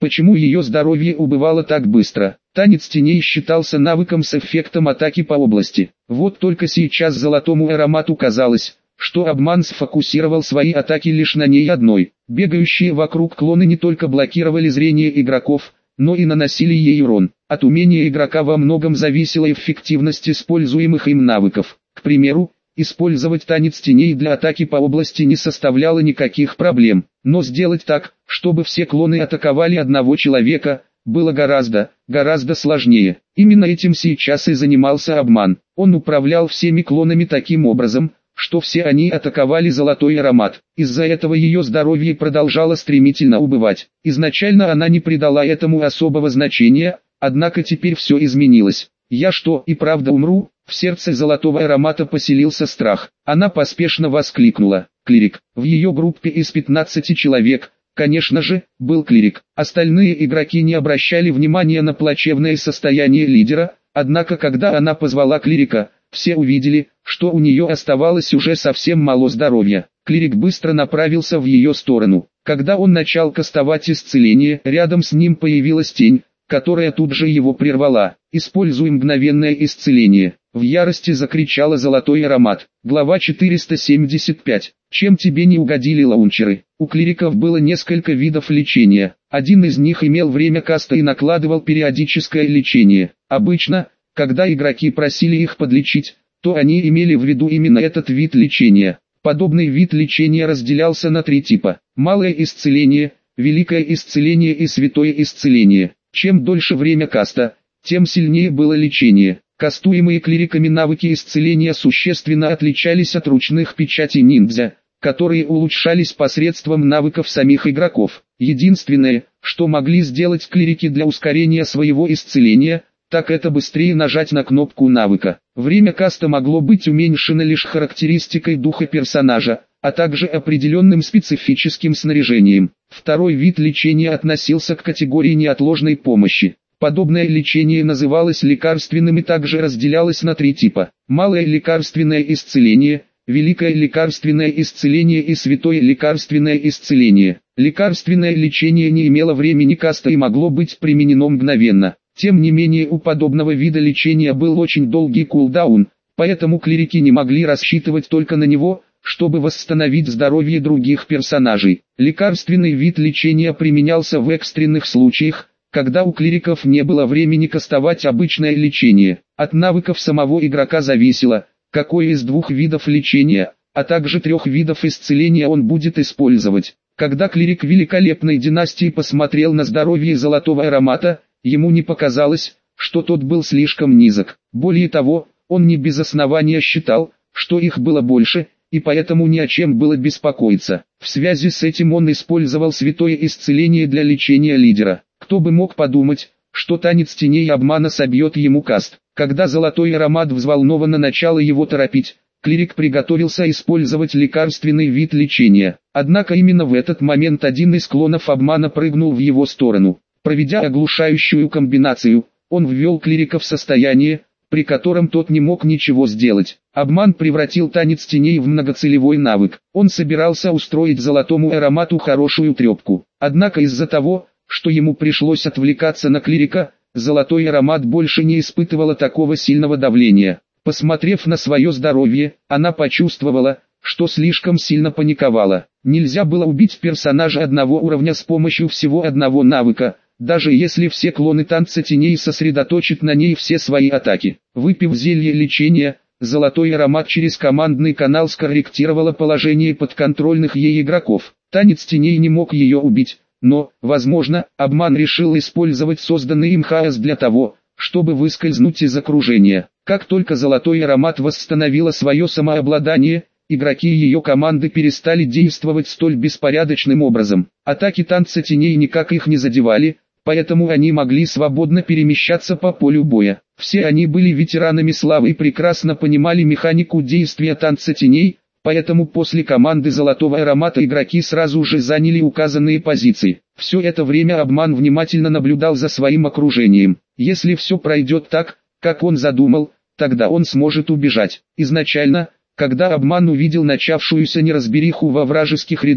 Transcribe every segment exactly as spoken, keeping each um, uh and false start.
почему ее здоровье убывало так быстро. Танец теней считался навыком с эффектом атаки по области. Вот только сейчас золотому аромату казалось, что обман сфокусировал свои атаки лишь на ней одной. Бегающие вокруг клоны не только блокировали зрение игроков, но и наносили ей урон. От умения игрока во многом зависела эффективность используемых им навыков. К примеру, использовать танец теней для атаки по области не составляло никаких проблем, но сделать так, чтобы все клоны атаковали одного человека, было гораздо, гораздо сложнее. Именно этим сейчас и занимался обман. Он управлял всеми клонами таким образом, что все они атаковали золотой аромат. Из-за этого ее здоровье продолжало стремительно убывать. Изначально она не придала этому особого значения, однако теперь все изменилось. «Я что, и правда умру?» В сердце золотого аромата поселился страх. Она поспешно воскликнула. Клирик. В ее группе из пятнадцати человек, конечно же, был клирик. Остальные игроки не обращали внимания на плачевное состояние лидера, однако когда она позвала клирика, все увидели, что у нее оставалось уже совсем мало здоровья. Клирик быстро направился в ее сторону. Когда он начал кастовать исцеление, рядом с ним появилась тень, которая тут же его прервала. «Используй мгновенное исцеление!» В ярости закричала золотой аромат. Глава четыреста семьдесят пять. Чем тебе не угодили лаунчеры? У клириков было несколько видов лечения. Один из них имел время каста и накладывал периодическое лечение. Обычно, когда игроки просили их подлечить, то они имели в виду именно этот вид лечения. Подобный вид лечения разделялся на три типа: малое исцеление, великое исцеление и святое исцеление. Чем дольше время каста, тем сильнее было лечение. Кастуемые клириками навыки исцеления существенно отличались от ручных печатей ниндзя, которые улучшались посредством навыков самих игроков. Единственное, что могли сделать клирики для ускорения своего исцеления, так это быстрее нажать на кнопку навыка. Время каста могло быть уменьшено лишь характеристикой духа персонажа, а также определенным специфическим снаряжением. Второй вид лечения относился к категории неотложной помощи. Подобное лечение называлось лекарственным и также разделялось на три типа: малое лекарственное исцеление, великое лекарственное исцеление и святое лекарственное исцеление. Лекарственное лечение не имело времени каста и могло быть применено мгновенно. Тем не менее, у подобного вида лечения был очень долгий кулдаун, поэтому клирики не могли рассчитывать только на него, чтобы восстановить здоровье других персонажей. Лекарственный вид лечения применялся в экстренных случаях, когда у клириков не было времени кастовать обычное лечение. От навыков самого игрока зависело, какой из двух видов лечения, а также трех видов исцеления он будет использовать. Когда клирик великолепной династии посмотрел на здоровье золотого аромата, ему не показалось, что тот был слишком низок. Более того, он не без основания считал, что их было больше, и поэтому ни о чем было беспокоиться. В связи с этим он использовал святое исцеление для лечения лидера. Кто бы мог подумать, что танец теней обмана собьет ему каст. Когда золотой аромат взволнованно начал его торопить, клирик приготовился использовать лекарственный вид лечения. Однако именно в этот момент один из клонов обмана прыгнул в его сторону. Проведя оглушающую комбинацию, он ввел клирика в состояние, при котором тот не мог ничего сделать. Обман превратил танец теней в многоцелевой навык. Он собирался устроить золотому аромату хорошую трепку. Однако из-за того, что ему пришлось отвлекаться на клирика, золотой аромат больше не испытывала такого сильного давления. Посмотрев на свое здоровье, она почувствовала, что слишком сильно паниковала. Нельзя было убить персонажа одного уровня с помощью всего одного навыка, даже если все клоны танца теней сосредоточат на ней все свои атаки. Выпив зелье лечения, золотой аромат через командный канал скорректировала положение подконтрольных ей игроков. Танец теней не мог ее убить, но, возможно, обман решил использовать созданный им хаос для того, чтобы выскользнуть из окружения. Как только золотой аромат восстановила свое самообладание, игроки ее команды перестали действовать столь беспорядочным образом. Атаки танца теней никак их не задевали, поэтому они могли свободно перемещаться по полю боя. Все они были ветеранами славы и прекрасно понимали механику действия танца теней, поэтому после команды золотого аромата игроки сразу же заняли указанные позиции. Все это время обман внимательно наблюдал за своим окружением. Если все пройдет так, как он задумал, тогда он сможет убежать. Изначально, когда обман увидел начавшуюся неразбериху во вражеских рядах,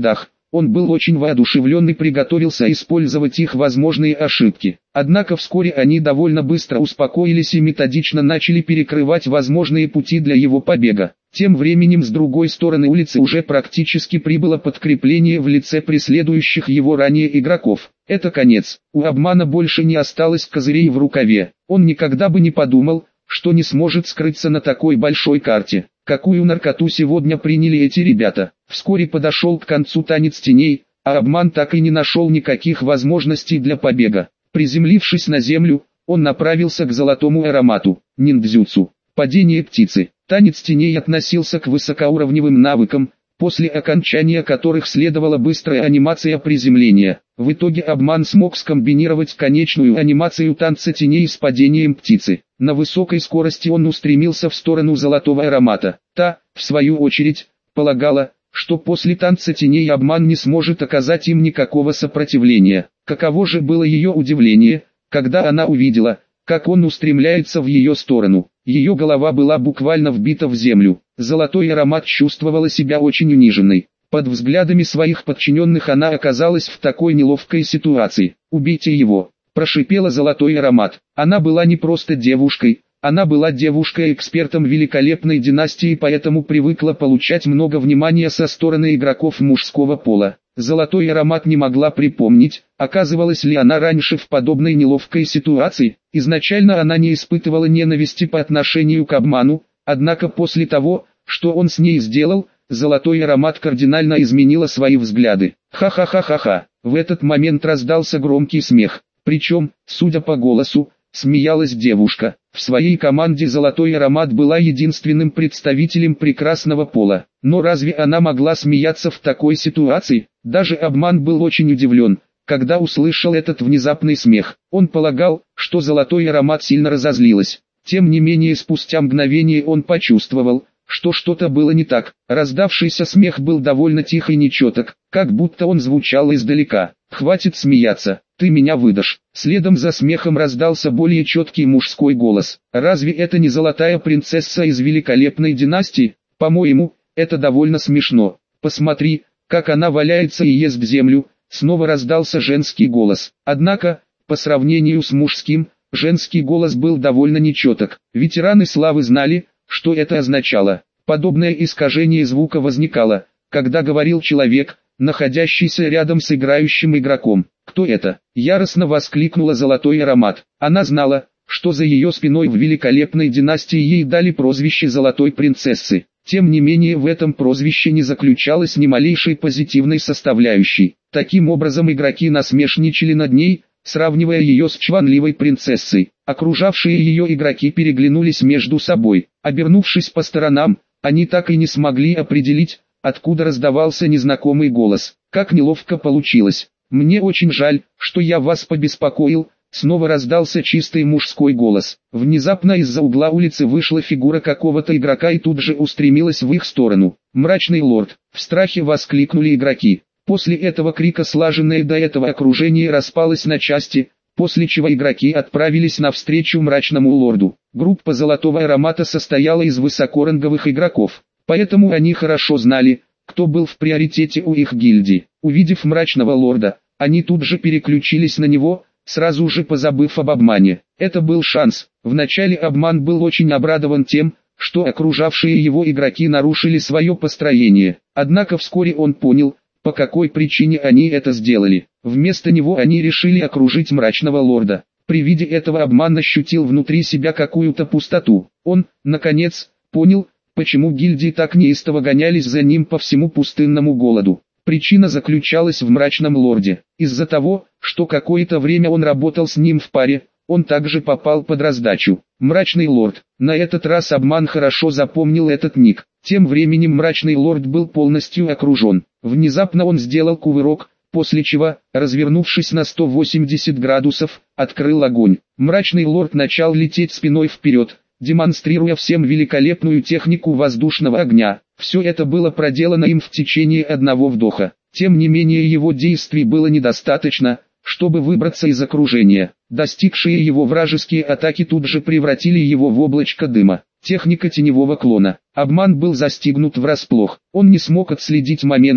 Он был очень воодушевлен и приготовился использовать их возможные ошибки. Однако вскоре они довольно быстро успокоились и методично начали перекрывать возможные пути для его побега. Тем временем с другой стороны улицы уже практически прибыло подкрепление в лице преследующих его ранее игроков. Это конец. У обмана больше не осталось козырей в рукаве. Он никогда бы не подумал, что не сможет скрыться на такой большой карте. Какую наркоту сегодня приняли эти ребята? Вскоре подошел к концу танец теней, а обман так и не нашел никаких возможностей для побега. Приземлившись на землю, он направился к золотому аромату, ниндзюцу, падение птицы. Танец теней относился к высокоуровневым навыкам, после окончания которых следовала быстрая анимация приземления. В итоге обман смог скомбинировать конечную анимацию танца теней с падением птицы. На высокой скорости он устремился в сторону золотого аромата. Та, в свою очередь, полагала, что после танца теней обман не сможет оказать им никакого сопротивления. Каково же было ее удивление, когда она увидела, как он устремляется в ее сторону. Ее голова была буквально вбита в землю. Золотой аромат чувствовала себя очень униженной. Под взглядами своих подчиненных она оказалась в такой неловкой ситуации. «Убейте его!» – прошипела золотой аромат. Она была не просто девушкой, она была девушкой-экспертом великолепной династии, поэтому привыкла получать много внимания со стороны игроков мужского пола. Золотой аромат не могла припомнить, оказывалась ли она раньше в подобной неловкой ситуации. Изначально она не испытывала ненависти по отношению к обману, однако после того, что он с ней сделал, золотой аромат кардинально изменила свои взгляды. Ха-ха-ха-ха-ха. В этот момент раздался громкий смех. Причем, судя по голосу, смеялась девушка. В своей команде золотой аромат была единственным представителем прекрасного пола. Но разве она могла смеяться в такой ситуации? Даже обман был очень удивлен, когда услышал этот внезапный смех. Он полагал, что золотой аромат сильно разозлилась. Тем не менее спустя мгновение он почувствовал, что что-то было не так. Раздавшийся смех был довольно тих и нечеток, как будто он звучал издалека. «Хватит смеяться, ты меня выдашь». Следом за смехом раздался более четкий мужской голос. «Разве это не золотая принцесса из великолепной династии? По-моему, это довольно смешно. Посмотри, как она валяется и ест землю». Снова раздался женский голос. Однако, по сравнению с мужским, женский голос был довольно нечеток. Ветераны славы знали, что это означало. Подобное искажение звука возникало, когда говорил человек, находящийся рядом с играющим игроком. «Кто это?» – яростно воскликнула золотой аромат. Она знала, что за ее спиной в великолепной династии ей дали прозвище золотой принцессы. Тем не менее в этом прозвище не заключалось ни малейшей позитивной составляющей. Таким образом игроки насмешничали над ней, сравнивая ее с чванливой принцессой. Окружавшие ее игроки переглянулись между собой. Обернувшись по сторонам, они так и не смогли определить, откуда раздавался незнакомый голос. «Как неловко получилось. Мне очень жаль, что я вас побеспокоил». Снова раздался чистый мужской голос. Внезапно из-за угла улицы вышла фигура какого-то игрока и тут же устремилась в их сторону. «Мрачный лорд!» — в страхе воскликнули игроки. После этого крика слаженное до этого окружение распалось на части, после чего игроки отправились навстречу мрачному лорду. Группа золотого аромата состояла из высокоранговых игроков, поэтому они хорошо знали, кто был в приоритете у их гильдии. Увидев мрачного лорда, они тут же переключились на него, сразу же позабыв об обмане. Это был шанс. Вначале обман был очень обрадован тем, что окружавшие его игроки нарушили свое построение. Однако вскоре он понял, по какой причине они это сделали. Вместо него они решили окружить мрачного лорда. При виде этого обман ощутил внутри себя какую-то пустоту. Он, наконец, понял, почему гильдии так неистово гонялись за ним по всему пустынному голоду. Причина заключалась в мрачном лорде. Из-за того, что какое-то время он работал с ним в паре, он также попал под раздачу. Мрачный лорд. На этот раз обман хорошо запомнил этот ник. Тем временем мрачный лорд был полностью окружен. Внезапно он сделал кувырок, после чего, развернувшись на сто восемьдесят градусов, открыл огонь. Мрачный лорд начал лететь спиной вперед, демонстрируя всем великолепную технику воздушного огня. Все это было проделано им в течение одного вдоха. Тем не менее его действий было недостаточно, чтобы выбраться из окружения. Достигшие его вражеские атаки тут же превратили его в облачко дыма. Техника теневого клона. Обман был застигнут врасплох. Он не смог отследить момент,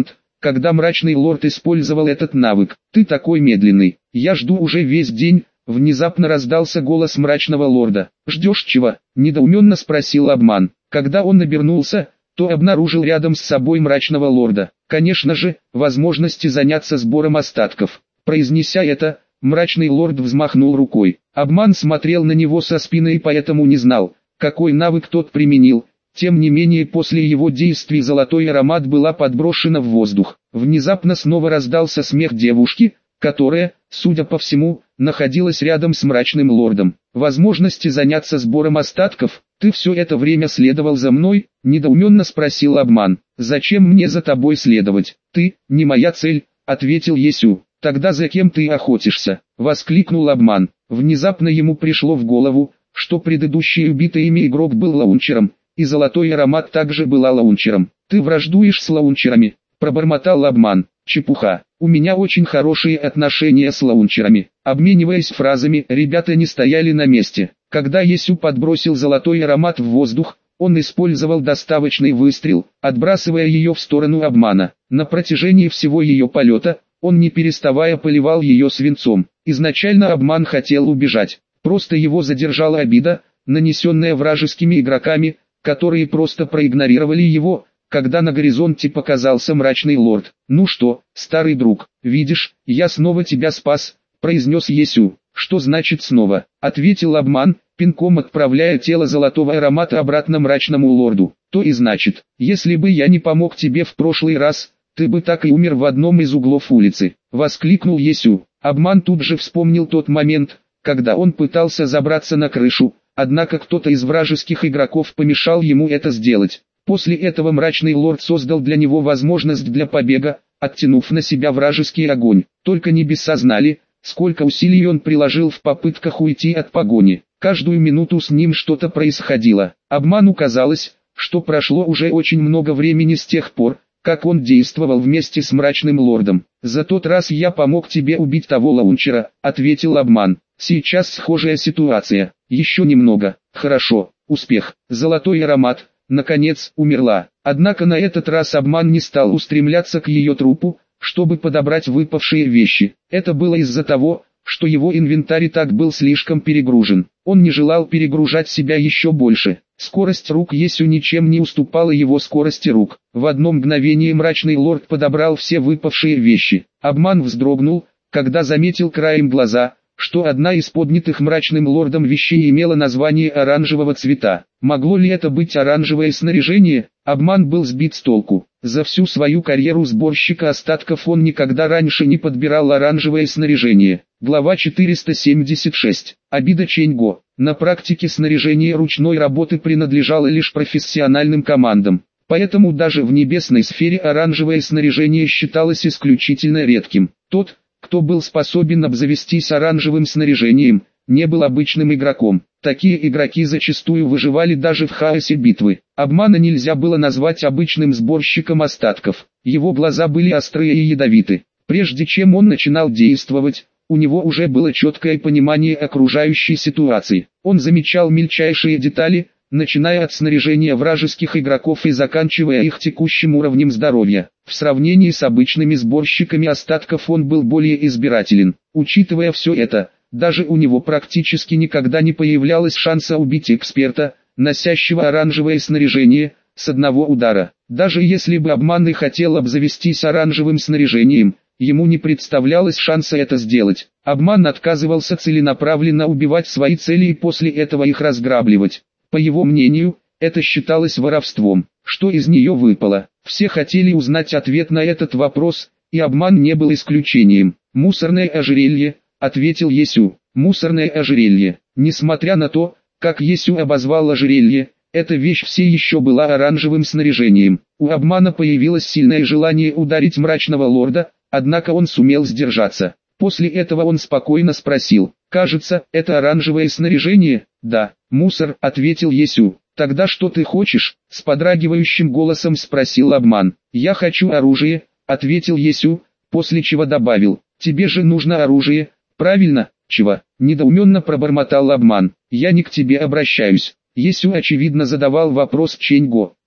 когда мрачный лорд использовал этот навык. Ты такой медленный, я жду уже весь день. Внезапно раздался голос мрачного лорда. «Ждешь чего?» – недоуменно спросил обман. Когда он обернулся, то обнаружил рядом с собой мрачного лорда. Конечно же, возможности заняться сбором остатков. Произнеся это, мрачный лорд взмахнул рукой. Обман смотрел на него со спины и поэтому не знал, какой навык тот применил. Тем не менее, после его действий золотой аромат была подброшена в воздух. Внезапно снова раздался смех девушки, которая, судя по всему, находилась рядом с мрачным лордом. «Возможности заняться сбором остатков? Ты все это время следовал за мной?» – недоуменно спросил обман. «Зачем мне за тобой следовать? Ты, не моя цель», – ответил Есю. «Тогда за кем ты охотишься?» – воскликнул обман. Внезапно ему пришло в голову, что предыдущий убитый ими игрок был лаунчером, и золотой аромат также была лаунчером. «Ты враждуешь с лаунчерами?» – пробормотал обман. «Чепуха. У меня очень хорошие отношения с лаунчерами». Обмениваясь фразами, ребята не стояли на месте. Когда Есю подбросил золотой аромат в воздух, он использовал доставочный выстрел, отбрасывая ее в сторону обмана. На протяжении всего ее полета, он не переставая поливал ее свинцом. Изначально обман хотел убежать. Просто его задержала обида, нанесенная вражескими игроками, которые просто проигнорировали его, когда на горизонте показался мрачный лорд. «Ну что, старый друг, видишь, я снова тебя спас», — произнес Есю. «Что значит снова?» — ответил обман, пинком отправляя тело золотого аромата обратно мрачному лорду. «То и значит, если бы я не помог тебе в прошлый раз, ты бы так и умер в одном из углов улицы», — воскликнул Есю. Обман тут же вспомнил тот момент, когда он пытался забраться на крышу, однако кто-то из вражеских игроков помешал ему это сделать. После этого мрачный лорд создал для него возможность для побега, оттянув на себя вражеский огонь. Только небеса знали, сколько усилий он приложил в попытках уйти от погони. Каждую минуту с ним что-то происходило. Обману казалось, что прошло уже очень много времени с тех пор, как он действовал вместе с мрачным лордом. «За тот раз я помог тебе убить того лаунчера», — ответил обман. «Сейчас схожая ситуация. Еще немного. Хорошо. Успех. Золотой аромат, наконец, умерла». Однако на этот раз обман не стал устремляться к ее трупу, чтобы подобрать выпавшие вещи. Это было из-за того, что его инвентарь и так был слишком перегружен. Он не желал перегружать себя еще больше. Скорость рук Есю ничем не уступала его скорости рук. В одно мгновение мрачный лорд подобрал все выпавшие вещи. Обман вздрогнул, когда заметил краем глаза, что одна из поднятых мрачным лордом вещей имела название оранжевого цвета. Могло ли это быть оранжевое снаряжение? Обман был сбит с толку. За всю свою карьеру сборщика остатков он никогда раньше не подбирал оранжевое снаряжение. Глава четыреста семьдесят шесть. Обида Ченьго. На практике снаряжение ручной работы принадлежало лишь профессиональным командам. Поэтому даже в небесной сфере оранжевое снаряжение считалось исключительно редким. Тот, кто был способен обзавестись оранжевым снаряжением, не был обычным игроком. Такие игроки зачастую выживали даже в хаосе битвы. Обмана нельзя было назвать обычным сборщиком остатков. Его глаза были острые и ядовиты. Прежде чем он начинал действовать, у него уже было четкое понимание окружающей ситуации. Он замечал мельчайшие детали, начиная от снаряжения вражеских игроков и заканчивая их текущим уровнем здоровья. В сравнении с обычными сборщиками остатков он был более избирателен. Учитывая все это, даже у него практически никогда не появлялось шанса убить эксперта, носящего оранжевое снаряжение, с одного удара. Даже если бы обман и хотел обзавестись оранжевым снаряжением, ему не представлялось шанса это сделать. Обман отказывался целенаправленно убивать свои цели и после этого их разграбливать. По его мнению, это считалось воровством. Что из нее выпало? Все хотели узнать ответ на этот вопрос, и обман не был исключением. «Мусорное ожерелье», — ответил Есю. «Мусорное ожерелье». Несмотря на то, как Есю обозвал ожерелье, эта вещь все еще была оранжевым снаряжением. У обмана появилось сильное желание ударить мрачного лорда, однако он сумел сдержаться. После этого он спокойно спросил: «Кажется, это оранжевое снаряжение?» «Да, мусор», — ответил Есю. «Тогда что ты хочешь?» — с подрагивающим голосом спросил обман. «Я хочу оружие», — ответил Есю, после чего добавил: «Тебе же нужно оружие, правильно?» «Чего?» — недоуменно пробормотал обман. «Я не к тебе обращаюсь». Есю очевидно задавал вопрос Ченьго.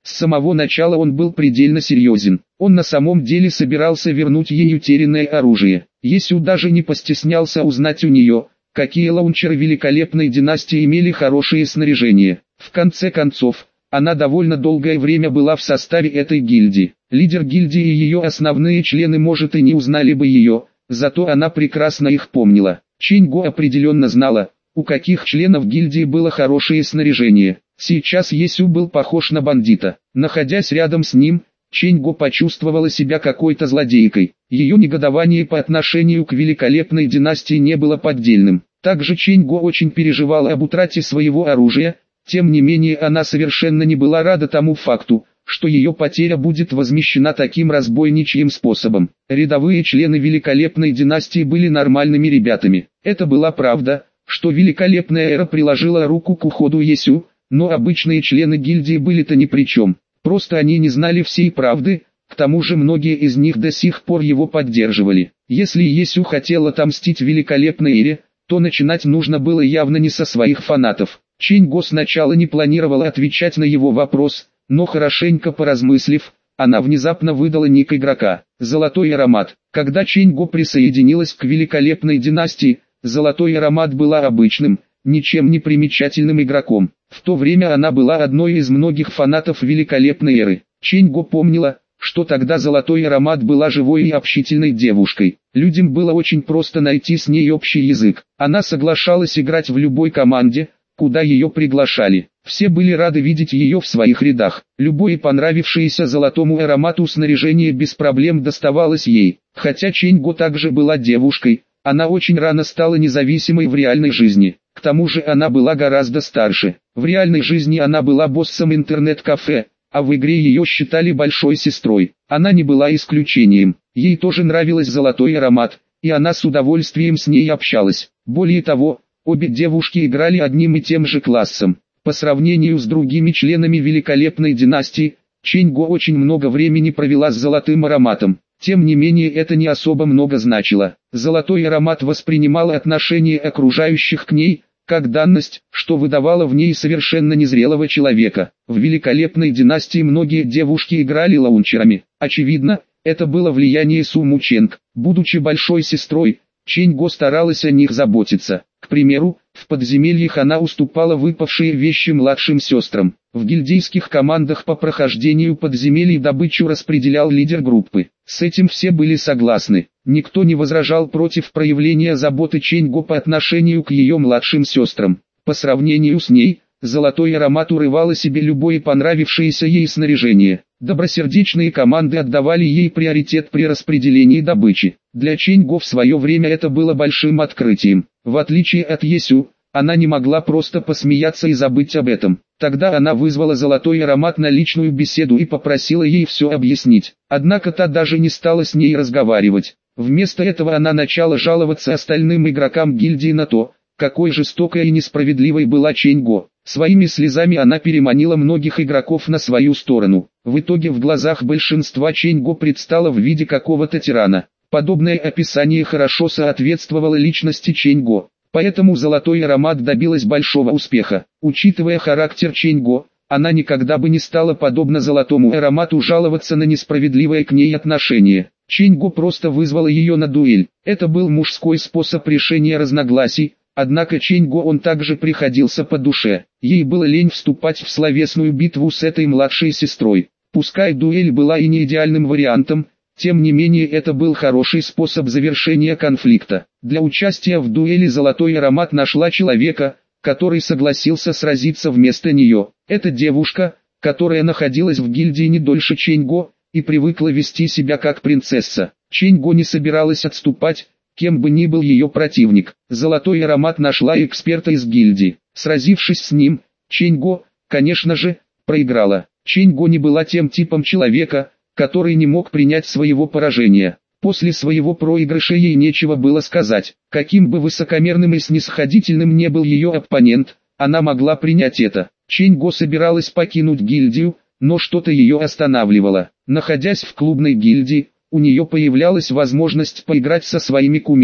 С самого начала он был предельно серьезен. Он на самом деле собирался вернуть ей утерянное оружие. Есю даже не постеснялся узнать у нее, какие лаунчеры великолепной династии имели хорошее снаряжение. В конце концов, она довольно долгое время была в составе этой гильдии. Лидер гильдии и ее основные члены, может, и не узнали бы ее, зато она прекрасно их помнила. Чэнь Го определенно знала, у каких членов гильдии было хорошее снаряжение. Сейчас Есю был похож на бандита. Находясь рядом с ним, Чэнь Го почувствовала себя какой-то злодейкой. Ее негодование по отношению к великолепной династии не было поддельным. Также Чэнь Го очень переживала об утрате своего оружия, тем не менее она совершенно не была рада тому факту, что ее потеря будет возмещена таким разбойничьим способом. Рядовые члены великолепной династии были нормальными ребятами. Это была правда, что великолепная эра приложила руку к уходу Есю, но обычные члены гильдии были-то ни при чем. Просто они не знали всей правды, к тому же многие из них до сих пор его поддерживали. Если Есю хотел отомстить великолепной эре, то начинать нужно было явно не со своих фанатов. Чэнь Го сначала не планировала отвечать на его вопрос, но хорошенько поразмыслив, она внезапно выдала ник игрока – «Золотой аромат». Когда Чэнь Го присоединилась к великолепной династии, «Золотой аромат» была обычным, ничем не примечательным игроком. В то время она была одной из многих фанатов великолепной эры. Чэнь Го помнила, что тогда «Золотой аромат» была живой и общительной девушкой. Людям было очень просто найти с ней общий язык. Она соглашалась играть в любой команде, куда ее приглашали. Все были рады видеть ее в своих рядах. Любое понравившееся «Золотому аромату» снаряжение без проблем доставалось ей. Хотя Чэнь Го также была девушкой, она очень рано стала независимой в реальной жизни. К тому же она была гораздо старше. В реальной жизни она была боссом интернет-кафе, а в игре ее считали большой сестрой. Она не была исключением. Ей тоже нравилась «Золотой аромат», и она с удовольствием с ней общалась. Более того, обе девушки играли одним и тем же классом. По сравнению с другими членами великолепной династии, Чэнь Го очень много времени провела с «Золотым ароматом». Тем не менее это не особо много значило. «Золотой аромат» воспринимала отношение окружающих к ней, как данность, что выдавало в ней совершенно незрелого человека. В великолепной династии многие девушки играли лаунчерами. Очевидно, это было влияние Су Му Чэнг. Будучи большой сестрой, Чэнь Го старалась о них заботиться. К примеру, в подземельях она уступала выпавшие вещи младшим сестрам. В гильдейских командах по прохождению подземелий добычу распределял лидер группы. С этим все были согласны. Никто не возражал против проявления заботы Чэнь Го по отношению к ее младшим сестрам. По сравнению с ней, «Золотой аромат» урывала себе любое понравившееся ей снаряжение. Добросердечные команды отдавали ей приоритет при распределении добычи. Для Чэнь Го в свое время это было большим открытием. В отличие от Есю, она не могла просто посмеяться и забыть об этом. Тогда она вызвала «Золотой аромат» на личную беседу и попросила ей все объяснить. Однако та даже не стала с ней разговаривать. Вместо этого она начала жаловаться остальным игрокам гильдии на то, какой жестокой и несправедливой была Чэнь Го. Своими слезами она переманила многих игроков на свою сторону. В итоге в глазах большинства Чэнь Го предстала в виде какого-то тирана. Подобное описание хорошо соответствовало личности Чэнь Го. Поэтому «Золотой аромат» добилась большого успеха. Учитывая характер Чэнь Го, она никогда бы не стала подобно «Золотому аромату» жаловаться на несправедливое к ней отношение. Чэнь Го просто вызвала ее на дуэль. Это был мужской способ решения разногласий, однако Чэнь Го он также приходился по душе. Ей было лень вступать в словесную битву с этой младшей сестрой. Пускай дуэль была и не идеальным вариантом, тем не менее это был хороший способ завершения конфликта. Для участия в дуэли «Золотой аромат» нашла человека, который согласился сразиться вместо нее. Эта девушка, которая находилась в гильдии не дольше Чэнь Го, и привыкла вести себя как принцесса. Чэнь Го не собиралась отступать, кем бы ни был ее противник. «Золотой аромат» нашла эксперта из гильдии. Сразившись с ним, Чэнь Го, конечно же, проиграла. Чэнь Го не была тем типом человека, который не мог принять своего поражения. После своего проигрыша ей нечего было сказать. Каким бы высокомерным и снисходительным не был ее оппонент, она могла принять это. Чэнь Го собиралась покинуть гильдию, но что-то ее останавливало. Находясь в клубной гильдии, у нее появлялась возможность поиграть со своими кумирами.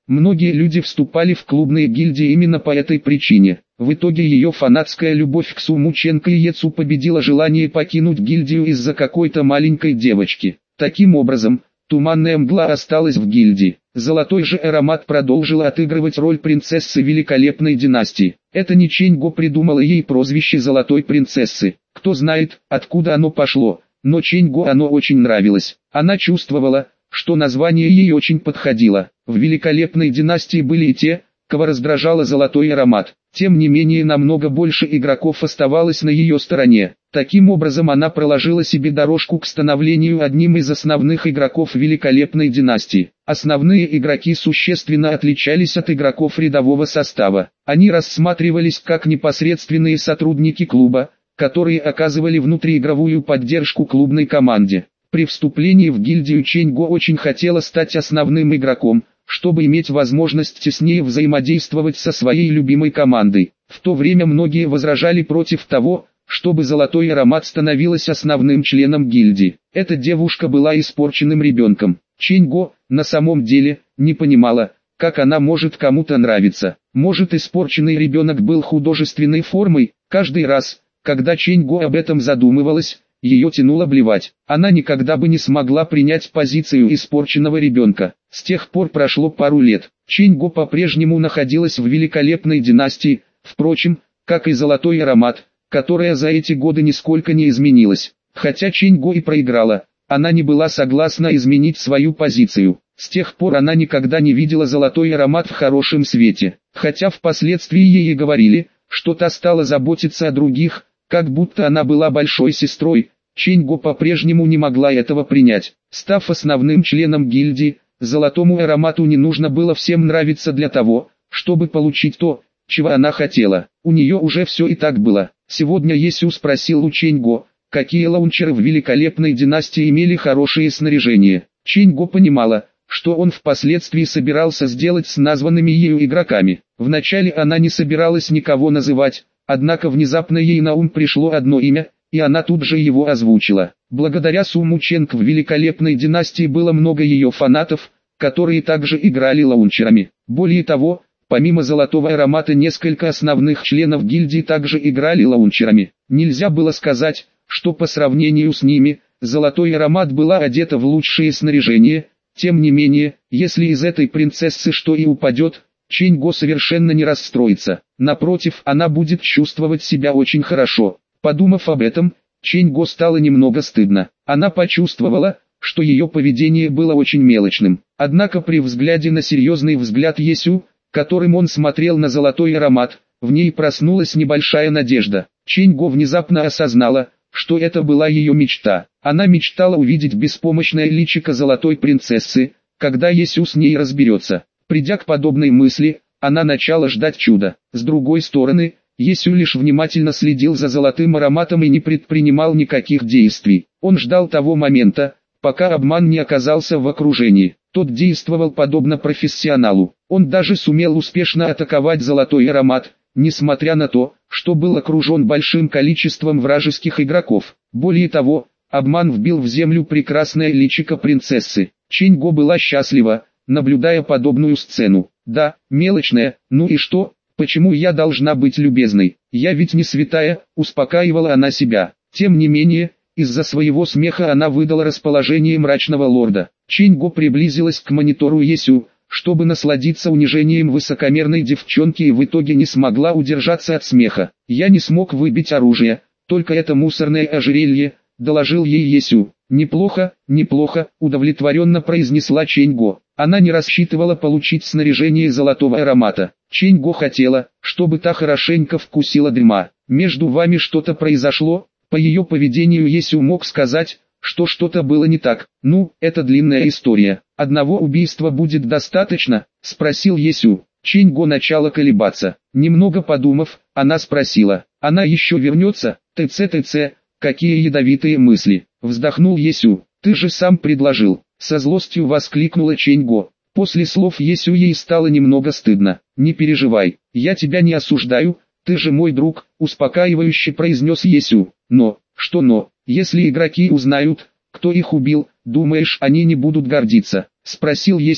Многие люди вступали в клубные гильдии именно по этой причине. В итоге ее фанатская любовь к Сумученко и Ецу победила желание покинуть гильдию из-за какой-то маленькой девочки. Таким образом, Туманная Мгла осталась в гильдии. Золотой же аромат продолжила отыгрывать роль принцессы великолепной династии. Это не Чэнь-Го придумала ей прозвище Золотой принцессы. Кто знает, откуда оно пошло, но Чэнь-Го оно очень нравилось. Она чувствовала, что название ей очень подходило. В великолепной династии были и те, кого раздражала Золотой аромат. Тем не менее намного больше игроков оставалось на ее стороне. Таким образом она проложила себе дорожку к становлению одним из основных игроков великолепной династии. Основные игроки существенно отличались от игроков рядового состава. Они рассматривались как непосредственные сотрудники клуба, которые оказывали внутриигровую поддержку клубной команде. При вступлении в гильдию Чэнь-Го очень хотела стать основным игроком, чтобы иметь возможность теснее взаимодействовать со своей любимой командой. В то время многие возражали против того, чтобы Золотой аромат становилась основным членом гильдии. Эта девушка была испорченным ребенком. Чэнь-Го, на самом деле, не понимала, как она может кому-то нравиться. Может, испорченный ребенок был художественной формой? Каждый раз, когда Чэнь-Го об этом задумывалась, ее тянуло блевать. Она никогда бы не смогла принять позицию испорченного ребенка. С тех пор прошло пару лет. Чэнь-Го по-прежнему находилась в великолепной династии, впрочем, как и Золотой аромат, которая за эти годы нисколько не изменилась. Хотя Чэнь-Го и проиграла, она не была согласна изменить свою позицию. С тех пор она никогда не видела Золотой аромат в хорошем свете. Хотя впоследствии ей и говорили, что та стала заботиться о других, как будто она была большой сестрой, Чэнь-Го по-прежнему не могла этого принять. Став основным членом гильдии, Золотому аромату не нужно было всем нравиться для того, чтобы получить то, чего она хотела. У нее уже все и так было. Сегодня Есю спросил у Чэнь-Го, какие лаунчеры в великолепной династии имели хорошее снаряжение. Чэнь-Го понимала, что он впоследствии собирался сделать с названными ею игроками. Вначале она не собиралась никого называть, однако внезапно ей на ум пришло одно имя, и она тут же его озвучила. Благодаря Сумученко в великолепной династии было много ее фанатов, которые также играли лаунчерами. Более того, помимо Золотого аромата несколько основных членов гильдии также играли лаунчерами. Нельзя было сказать, что по сравнению с ними, Золотой аромат была одета в лучшее снаряжение. Тем не менее, если из этой принцессы что и упадет, Чэнь-Го совершенно не расстроится. Напротив, она будет чувствовать себя очень хорошо. Подумав об этом, Чэнь-Го стало немного стыдно. Она почувствовала, что ее поведение было очень мелочным. Однако при взгляде на серьезный взгляд Есю, которым он смотрел на Золотой аромат, в ней проснулась небольшая надежда. Чэнь-Го внезапно осознала, что это была ее мечта. Она мечтала увидеть беспомощное личико Золотой принцессы, когда Есю с ней разберется. Придя к подобной мысли, она начала ждать чуда. С другой стороны, Есю лишь внимательно следил за Золотым ароматом и не предпринимал никаких действий. Он ждал того момента, пока обман не оказался в окружении. Тот действовал подобно профессионалу. Он даже сумел успешно атаковать Золотой аромат, несмотря на то, что был окружен большим количеством вражеских игроков. Более того, обман вбил в землю прекрасное личико принцессы. Чэнь-Го была счастлива, наблюдая подобную сцену. Да, мелочная, ну и что, почему я должна быть любезной? Я ведь не святая, успокаивала она себя. Тем не менее, из-за своего смеха она выдала расположение мрачного лорда. Чэнь-Го приблизилась к монитору Есю, чтобы насладиться унижением высокомерной девчонки, и в итоге не смогла удержаться от смеха. «Я не смог выбить оружие, только это мусорное ожерелье», — доложил ей Есю. «Неплохо, неплохо», — удовлетворенно произнесла Чэнь-Го. Она не рассчитывала получить снаряжение Золотого аромата. Чэнь-Го хотела, чтобы та хорошенько вкусила дыма. «Между вами что-то произошло?» По ее поведению Есю мог сказать, что что-то было не так. «Ну, это длинная история. Одного убийства будет достаточно?» — спросил Есю. Чэнь-Го начала колебаться. Немного подумав, она спросила: «Она еще вернется?» «ТЦ-ТЦ, какие ядовитые мысли!» — вздохнул Есю. «Ты же сам предложил!» — со злостью воскликнула Чэнь-Го. После слов Есю ей стало немного стыдно. «Не переживай, я тебя не осуждаю, ты же мой друг», — успокаивающе произнес Есю. «Но, что но, если игроки узнают, кто их убил, думаешь, они не будут гордиться?» — спросил Есю.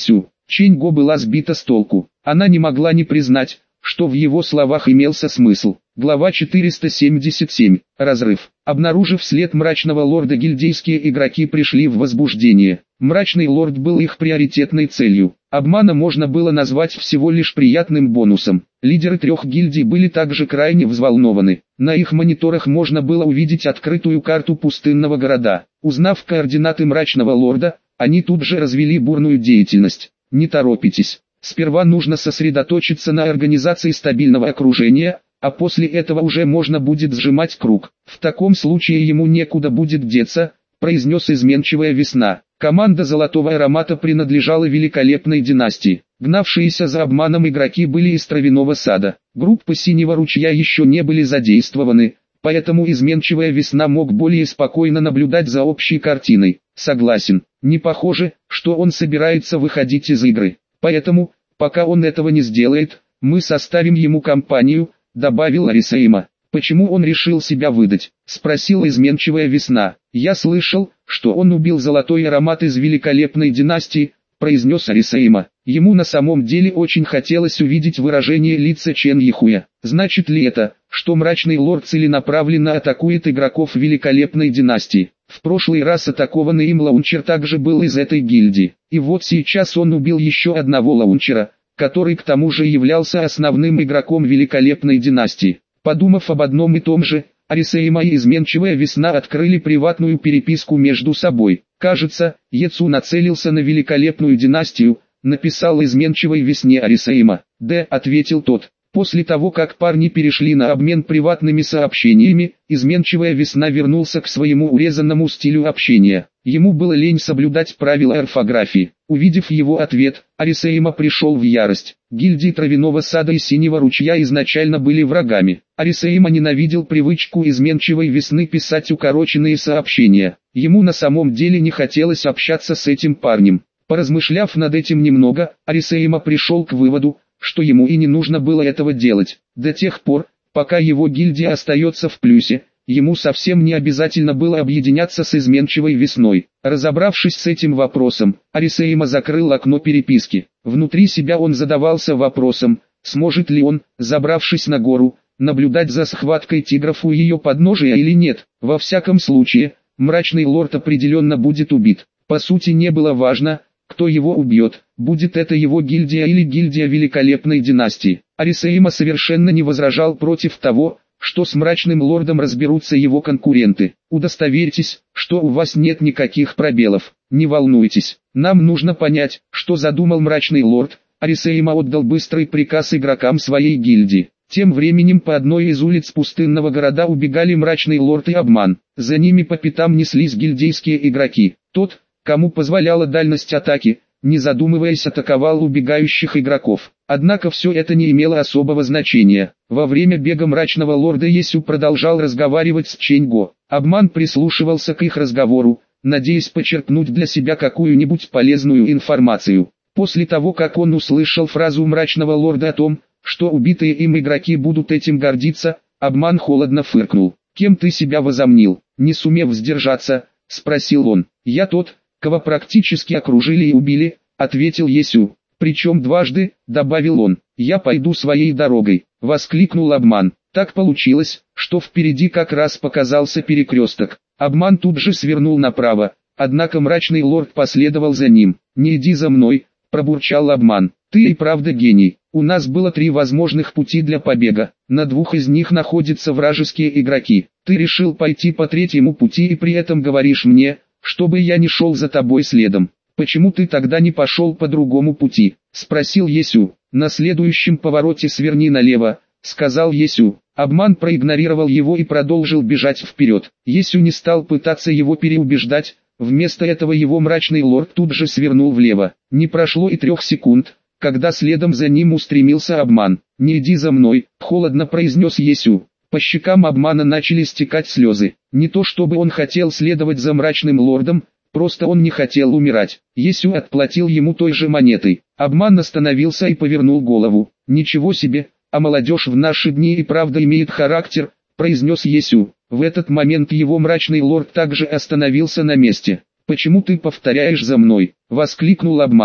Чэнь-Го была сбита с толку. Она не могла не признать, что в его словах имелся смысл. Глава четыреста семьдесят семь. Разрыв. Обнаружив след мрачного лорда, гильдейские игроки пришли в возбуждение. Мрачный лорд был их приоритетной целью. Обмана можно было назвать всего лишь приятным бонусом. Лидеры трех гильдий были также крайне взволнованы. На их мониторах можно было увидеть открытую карту пустынного города. Узнав координаты мрачного лорда, они тут же развели бурную деятельность. Не торопитесь. Сперва нужно сосредоточиться на организации стабильного окружения, а после этого уже можно будет сжимать круг. В таком случае ему некуда будет деться, произнес изменчивая весна. Команда Золотого Аромата принадлежала великолепной династии. Гнавшиеся за обманом игроки были из Травяного Сада. Группы Синего Ручья еще не были задействованы, поэтому изменчивая весна мог более спокойно наблюдать за общей картиной. Согласен, не похоже, что он собирается выходить из игры. Поэтому, пока он этого не сделает, мы составим ему компанию, добавил Арисаима. Почему он решил себя выдать? Спросила изменчивая весна. Я слышал, что он убил Золотой Аромат из великолепной династии, произнес Арисаима. Ему на самом деле очень хотелось увидеть выражение лица Чен Яхуя. Значит ли это, что мрачный лорд целенаправленно атакует игроков великолепной династии? В прошлый раз атакованный им лаунчер также был из этой гильдии. И вот сейчас он убил еще одного лаунчера, который к тому же являлся основным игроком великолепной династии. Подумав об одном и том же, Арисаима и изменчивая весна открыли приватную переписку между собой. Кажется, Ецу нацелился на великолепную династию, написал изменчивой весне Арисаима. «Да», ответил тот. После того, как парни перешли на обмен приватными сообщениями, изменчивая весна вернулся к своему урезанному стилю общения. Ему было лень соблюдать правила орфографии. Увидев его ответ, Арисаима пришел в ярость. Гильдии Травяного Сада и Синего Ручья изначально были врагами. Арисаима ненавидел привычку изменчивой весны писать укороченные сообщения. Ему на самом деле не хотелось общаться с этим парнем. Поразмышляв над этим немного, Арисаима пришел к выводу, что ему и не нужно было этого делать. До тех пор, пока его гильдия остается в плюсе, ему совсем не обязательно было объединяться с изменчивой весной. Разобравшись с этим вопросом, Арисаима закрыл окно переписки. Внутри себя он задавался вопросом, сможет ли он, забравшись на гору, наблюдать за схваткой тигров у ее подножия или нет. Во всяком случае, мрачный лорд определенно будет убит. По сути, не было важно, кто его убьет, будет это его гильдия или гильдия великолепной династии. Арисаима совершенно не возражал против того, что с мрачным лордом разберутся его конкуренты. Удостоверьтесь, что у вас нет никаких пробелов. Не волнуйтесь, нам нужно понять, что задумал мрачный лорд. Арисаима отдал быстрый приказ игрокам своей гильдии. Тем временем по одной из улиц пустынного города убегали мрачный лорд и обман. За ними по пятам неслись гильдейские игроки. Тот, кому позволяла дальность атаки, не задумываясь атаковал убегающих игроков. Однако все это не имело особого значения. Во время бега мрачного лорда Есю продолжал разговаривать с Чэнь-Го. Обман прислушивался к их разговору, надеясь почерпнуть для себя какую-нибудь полезную информацию. После того, как он услышал фразу мрачного лорда о том, что убитые им игроки будут этим гордиться, обман холодно фыркнул. «Кем ты себя возомнил?» Не сумев сдержаться, спросил он. «Я тот, кого практически окружили и убили», — ответил Есю. «Причем дважды», — добавил он. «Я пойду своей дорогой», — воскликнул обман. Так получилось, что впереди как раз показался перекресток. Обман тут же свернул направо, однако мрачный лорд последовал за ним. «Не иди за мной», — пробурчал обман. «Ты и правда гений. У нас было три возможных пути для побега. На двух из них находятся вражеские игроки. Ты решил пойти по третьему пути и при этом говоришь мне, чтобы я не шел за тобой следом. Почему ты тогда не пошел по другому пути?» — спросил Есю. «На следующем повороте сверни налево», — сказал Есю. Обман проигнорировал его и продолжил бежать вперед. Есю не стал пытаться его переубеждать, вместо этого его мрачный лорд тут же свернул влево. Не прошло и трех секунд, когда следом за ним устремился обман. «Не иди за мной», — холодно произнес Есю. По щекам обмана начали стекать слезы. Не то чтобы он хотел следовать за мрачным лордом, просто он не хотел умирать. Есю отплатил ему той же монетой. Обман остановился и повернул голову. «Ничего себе, а молодежь в наши дни и правда имеет характер», — произнес Есю. В этот момент его мрачный лорд также остановился на месте. «Почему ты повторяешь за мной?» — воскликнул обман.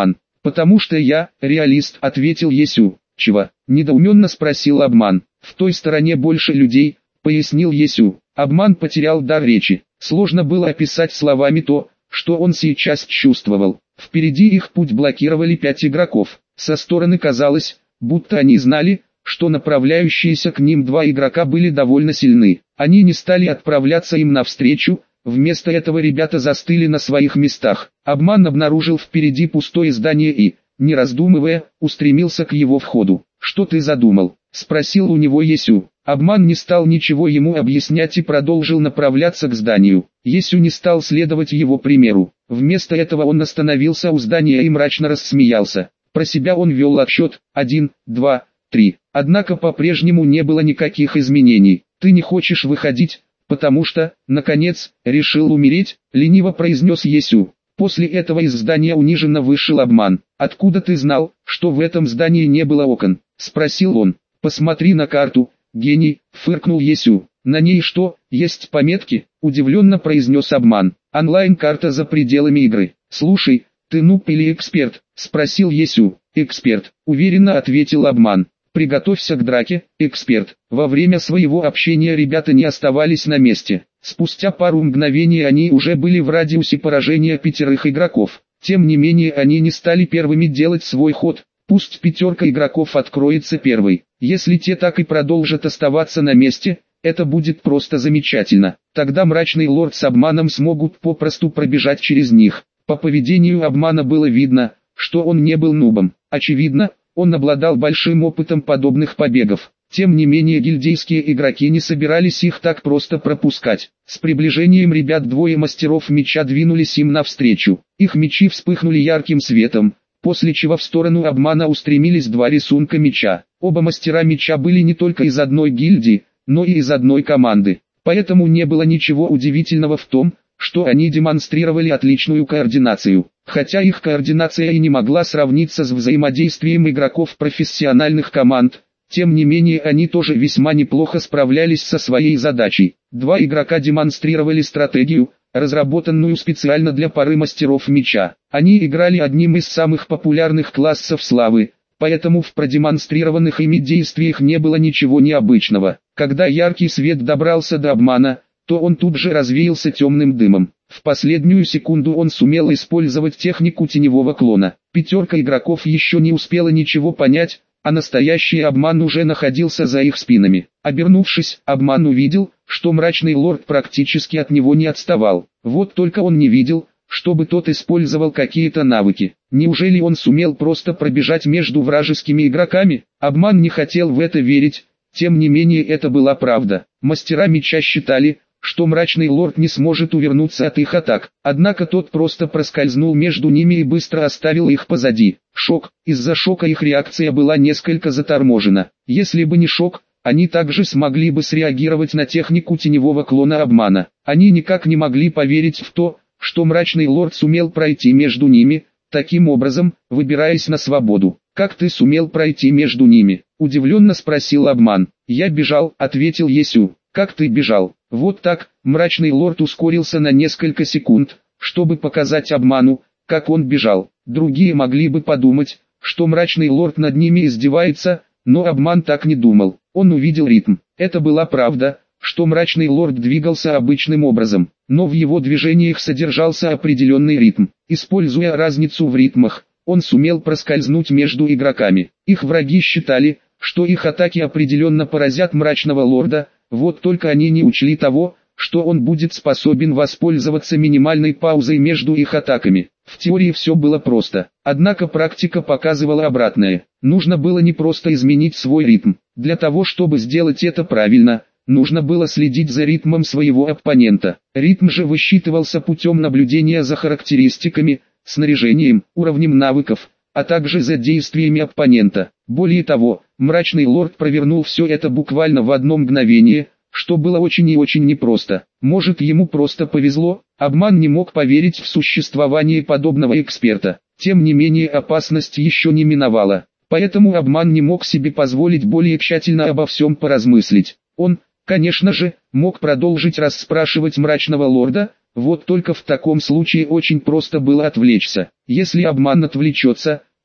«Потому что я, реалист», — ответил Есю. «Чего?» — недоуменно спросил Обман. «В той стороне больше людей», — пояснил Есю. Обман потерял дар речи. Сложно было описать словами то, что он сейчас чувствовал. Впереди их путь блокировали пять игроков. Со стороны казалось, будто они знали, что направляющиеся к ним два игрока были довольно сильны. Они не стали отправляться им навстречу, вместо этого ребята застыли на своих местах. Обман обнаружил впереди пустое здание и, не раздумывая, устремился к его входу. «Что ты задумал?» — спросил у него Есю. Обман не стал ничего ему объяснять и продолжил направляться к зданию. Есю не стал следовать его примеру. Вместо этого он остановился у здания и мрачно рассмеялся. Про себя он вел отсчет один, два, три. Однако по-прежнему не было никаких изменений. «Ты не хочешь выходить, потому что, наконец, решил умереть?» — лениво произнес Есю. После этого из здания униженно вышел Обман. «Откуда ты знал, что в этом здании не было окон?» — спросил он. «Посмотри на карту, гений», — фыркнул Есю. «На ней что, есть пометки?» — удивленно произнес Обман. «Онлайн-карта за пределами игры». «Слушай, ты нуб или эксперт?» — спросил Есю. «Эксперт», — уверенно ответил Обман. «Приготовься к драке, эксперт». Во время своего общения ребята не оставались на месте. Спустя пару мгновений они уже были в радиусе поражения пятерых игроков. Тем не менее они не стали первыми делать свой ход. Пусть пятерка игроков откроется первой. Если те так и продолжат оставаться на месте, это будет просто замечательно. Тогда Мрачный Лорд с Обманом смогут попросту пробежать через них. По поведению Обмана было видно, что он не был нубом. Очевидно, он обладал большим опытом подобных побегов. Тем не менее гильдейские игроки не собирались их так просто пропускать. С приближением ребят двое мастеров меча двинулись им навстречу. Их мечи вспыхнули ярким светом, после чего в сторону Обмана устремились два рисунка меча. Оба мастера меча были не только из одной гильдии, но и из одной команды. Поэтому не было ничего удивительного в том, что они демонстрировали отличную координацию. Хотя их координация и не могла сравниться с взаимодействием игроков профессиональных команд, тем не менее они тоже весьма неплохо справлялись со своей задачей. Два игрока демонстрировали стратегию, разработанную специально для пары мастеров меча. Они играли одним из самых популярных классов славы, поэтому в продемонстрированных ими действиях не было ничего необычного. Когда яркий свет добрался до Обмана, то он тут же развеялся темным дымом. В последнюю секунду он сумел использовать технику теневого клона. Пятерка игроков еще не успела ничего понять, а настоящий Обман уже находился за их спинами. Обернувшись, Обман увидел, что Мрачный Лорд практически от него не отставал. Вот только он не видел, чтобы тот использовал какие-то навыки. Неужели он сумел просто пробежать между вражескими игроками? Обман не хотел в это верить, тем не менее это была правда. Мастера меча считали, что Мрачный Лорд не сможет увернуться от их атак, однако тот просто проскользнул между ними и быстро оставил их позади. Шок. Из-за шока их реакция была несколько заторможена. Если бы не шок, они также смогли бы среагировать на технику теневого клона Обмана. Они никак не могли поверить в то, что Мрачный Лорд сумел пройти между ними, таким образом, выбираясь на свободу. «Как ты сумел пройти между ними?» – удивленно спросил Обман. «Я бежал», – ответил Есю. «Как ты бежал?» Вот так, Мрачный Лорд ускорился на несколько секунд, чтобы показать Обману, как он бежал. Другие могли бы подумать, что Мрачный Лорд над ними издевается, но Обман так не думал. Он увидел ритм. Это была правда, что Мрачный Лорд двигался обычным образом, но в его движениях содержался определенный ритм. Используя разницу в ритмах, он сумел проскользнуть между игроками. Их враги считали, что их атаки определенно поразят Мрачного Лорда, вот только они не учли того, что он будет способен воспользоваться минимальной паузой между их атаками. В теории все было просто, однако практика показывала обратное. Нужно было не просто изменить свой ритм. Для того, чтобы сделать это правильно, нужно было следить за ритмом своего оппонента. Ритм же высчитывался путем наблюдения за характеристиками, снаряжением, уровнем навыков, а также за действиями оппонента. Более того, Мрачный Лорд провернул все это буквально в одно мгновение, что было очень и очень непросто. Может, ему просто повезло? Обман не мог поверить в существование подобного эксперта. Тем не менее опасность еще не миновала. Поэтому Обман не мог себе позволить более тщательно обо всем поразмыслить. Он, конечно же, мог продолжить расспрашивать Мрачного Лорда, вот только в таком случае очень просто было отвлечься. Если Обман отвлечется,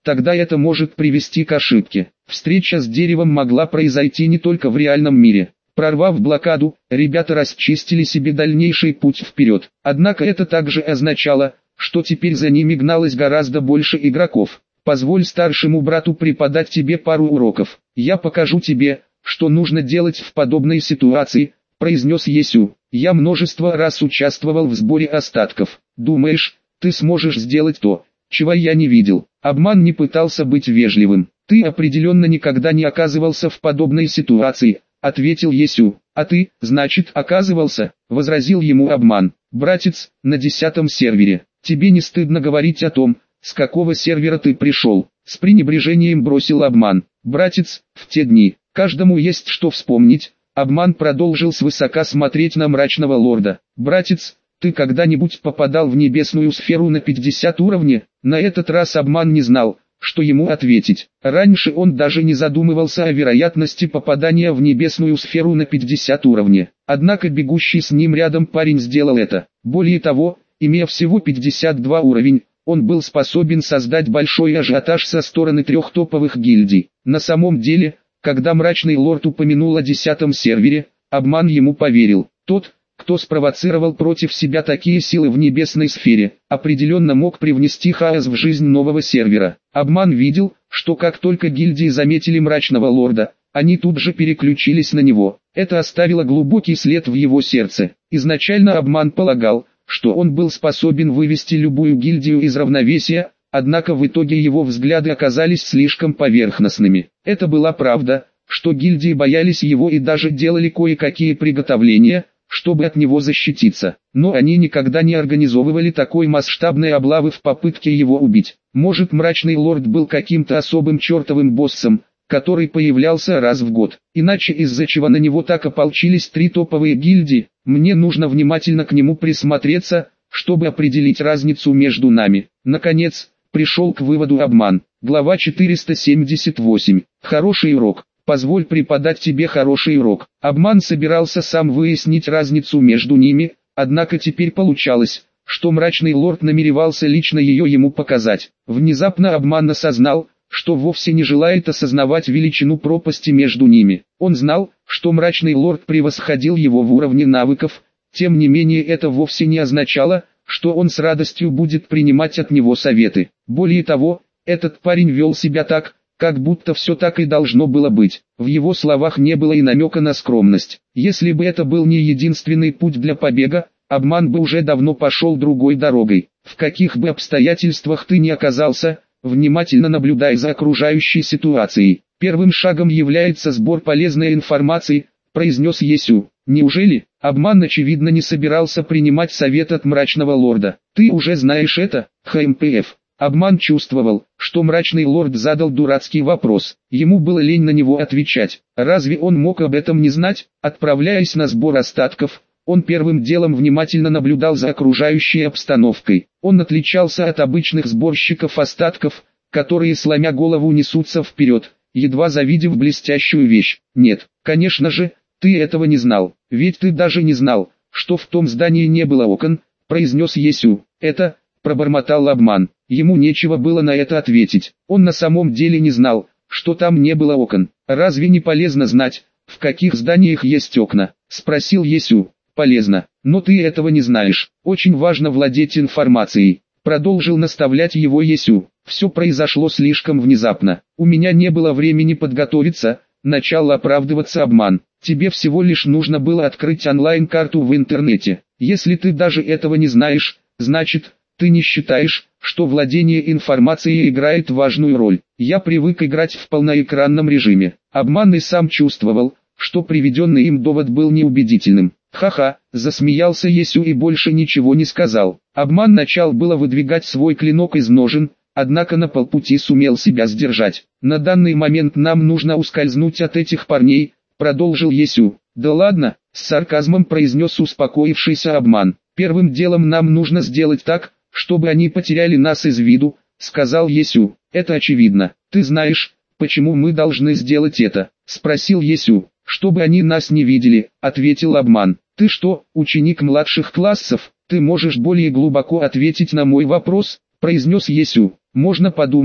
тогда это может привести к ошибке. Встреча с деревом могла произойти не только в реальном мире. Прорвав блокаду, ребята расчистили себе дальнейший путь вперед. Однако это также означало, что теперь за ними гналось гораздо больше игроков. «Позволь старшему брату преподать тебе пару уроков. Я покажу тебе, что нужно делать в подобной ситуации», — произнес Есю. «Я множество раз участвовал в сборе остатков. Думаешь, ты сможешь сделать то, чего я не видел?» Обман не пытался быть вежливым. «Ты определенно никогда не оказывался в подобной ситуации», — ответил Есю. «А ты, значит, оказывался?» — возразил ему Обман. «Братец, на десятом сервере. Тебе не стыдно говорить о том, с какого сервера ты пришел?» С пренебрежением бросил Обман. «Братец, в те дни, каждому есть что вспомнить». Обман продолжил свысока смотреть на мрачного лорда. «Братец, ты когда-нибудь попадал в небесную сферу на пятьдесят уровне?» На этот раз Обман не знал, что ему ответить. Раньше он даже не задумывался о вероятности попадания в небесную сферу на пятьдесят уровне. Однако бегущий с ним рядом парень сделал это. Более того, имея всего пятьдесят два уровень, он был способен создать большой ажиотаж со стороны трех топовых гильдий. На самом деле, когда мрачный лорд упомянул о десятом сервере, Обман ему поверил. Тот, кто спровоцировал против себя такие силы в небесной сфере, определенно мог привнести хаос в жизнь нового сервера. Обман видел, что как только гильдии заметили мрачного лорда, они тут же переключились на него. Это оставило глубокий след в его сердце. Изначально Обман полагал, что он был способен вывести любую гильдию из равновесия, однако в итоге его взгляды оказались слишком поверхностными. Это была правда, что гильдии боялись его и даже делали кое-какие приготовления, чтобы от него защититься, но они никогда не организовывали такой масштабной облавы в попытке его убить. Может, мрачный лорд был каким-то особым чертовым боссом, который появлялся раз в год, иначе из-за чего на него так ополчились три топовые гильдии. Мне нужно внимательно к нему присмотреться, чтобы определить разницу между нами. Наконец, пришел к выводу Обман. Глава четыреста семьдесят восемь. Хороший урок. Позволь преподать тебе хороший урок. Обман собирался сам выяснить разницу между ними, однако теперь получалось, что мрачный лорд намеревался лично ее ему показать. Внезапно Обман осознал, что вовсе не желает осознавать величину пропасти между ними. Он знал, что мрачный лорд превосходил его в уровне навыков, тем не менее это вовсе не означало, что он с радостью будет принимать от него советы. Более того, этот парень вел себя так, как будто все так и должно было быть. В его словах не было и намека на скромность. Если бы это был не единственный путь для побега, Обман бы уже давно пошел другой дорогой. В каких бы обстоятельствах ты ни оказался, внимательно наблюдай за окружающей ситуацией. Первым шагом является сбор полезной информации, произнес Есю. Неужели? Обман очевидно не собирался принимать совет от мрачного лорда. Ты уже знаешь это, ХМПФ. Обман чувствовал, что мрачный лорд задал дурацкий вопрос. Ему было лень на него отвечать. Разве он мог об этом не знать? Отправляясь на сбор остатков, он первым делом внимательно наблюдал за окружающей обстановкой. Он отличался от обычных сборщиков остатков, которые сломя голову несутся вперед, едва завидев блестящую вещь. Нет, конечно же, ты этого не знал. Ведь ты даже не знал, что в том здании не было окон, произнес Есю. Это... Пробормотал Обман. Ему нечего было на это ответить. Он на самом деле не знал, что там не было окон. Разве не полезно знать, в каких зданиях есть окна? Спросил Есю. Полезно, но ты этого не знаешь. Очень важно владеть информацией. Продолжил наставлять его Есю. Все произошло слишком внезапно. У меня не было времени подготовиться. Начал оправдываться Обман. Тебе всего лишь нужно было открыть онлайн-карту в интернете. Если ты даже этого не знаешь, значит... Ты не считаешь, что владение информацией играет важную роль? Я привык играть в полноэкранном режиме. Обман и сам чувствовал, что приведенный им довод был неубедительным. Ха-ха, засмеялся Есю и больше ничего не сказал. Обман начал было выдвигать свой клинок из ножен, однако на полпути сумел себя сдержать. На данный момент нам нужно ускользнуть от этих парней, продолжил Есю. Да ладно, с сарказмом произнес успокоившийся Обман. Первым делом нам нужно сделать так, чтобы они потеряли нас из виду, сказал Есю. Это очевидно. Ты знаешь, почему мы должны сделать это? Спросил Есю. Чтобы они нас не видели, ответил Обман. Ты что, ученик младших классов? Ты можешь более глубоко ответить на мой вопрос, произнес Есю. Можно подумать,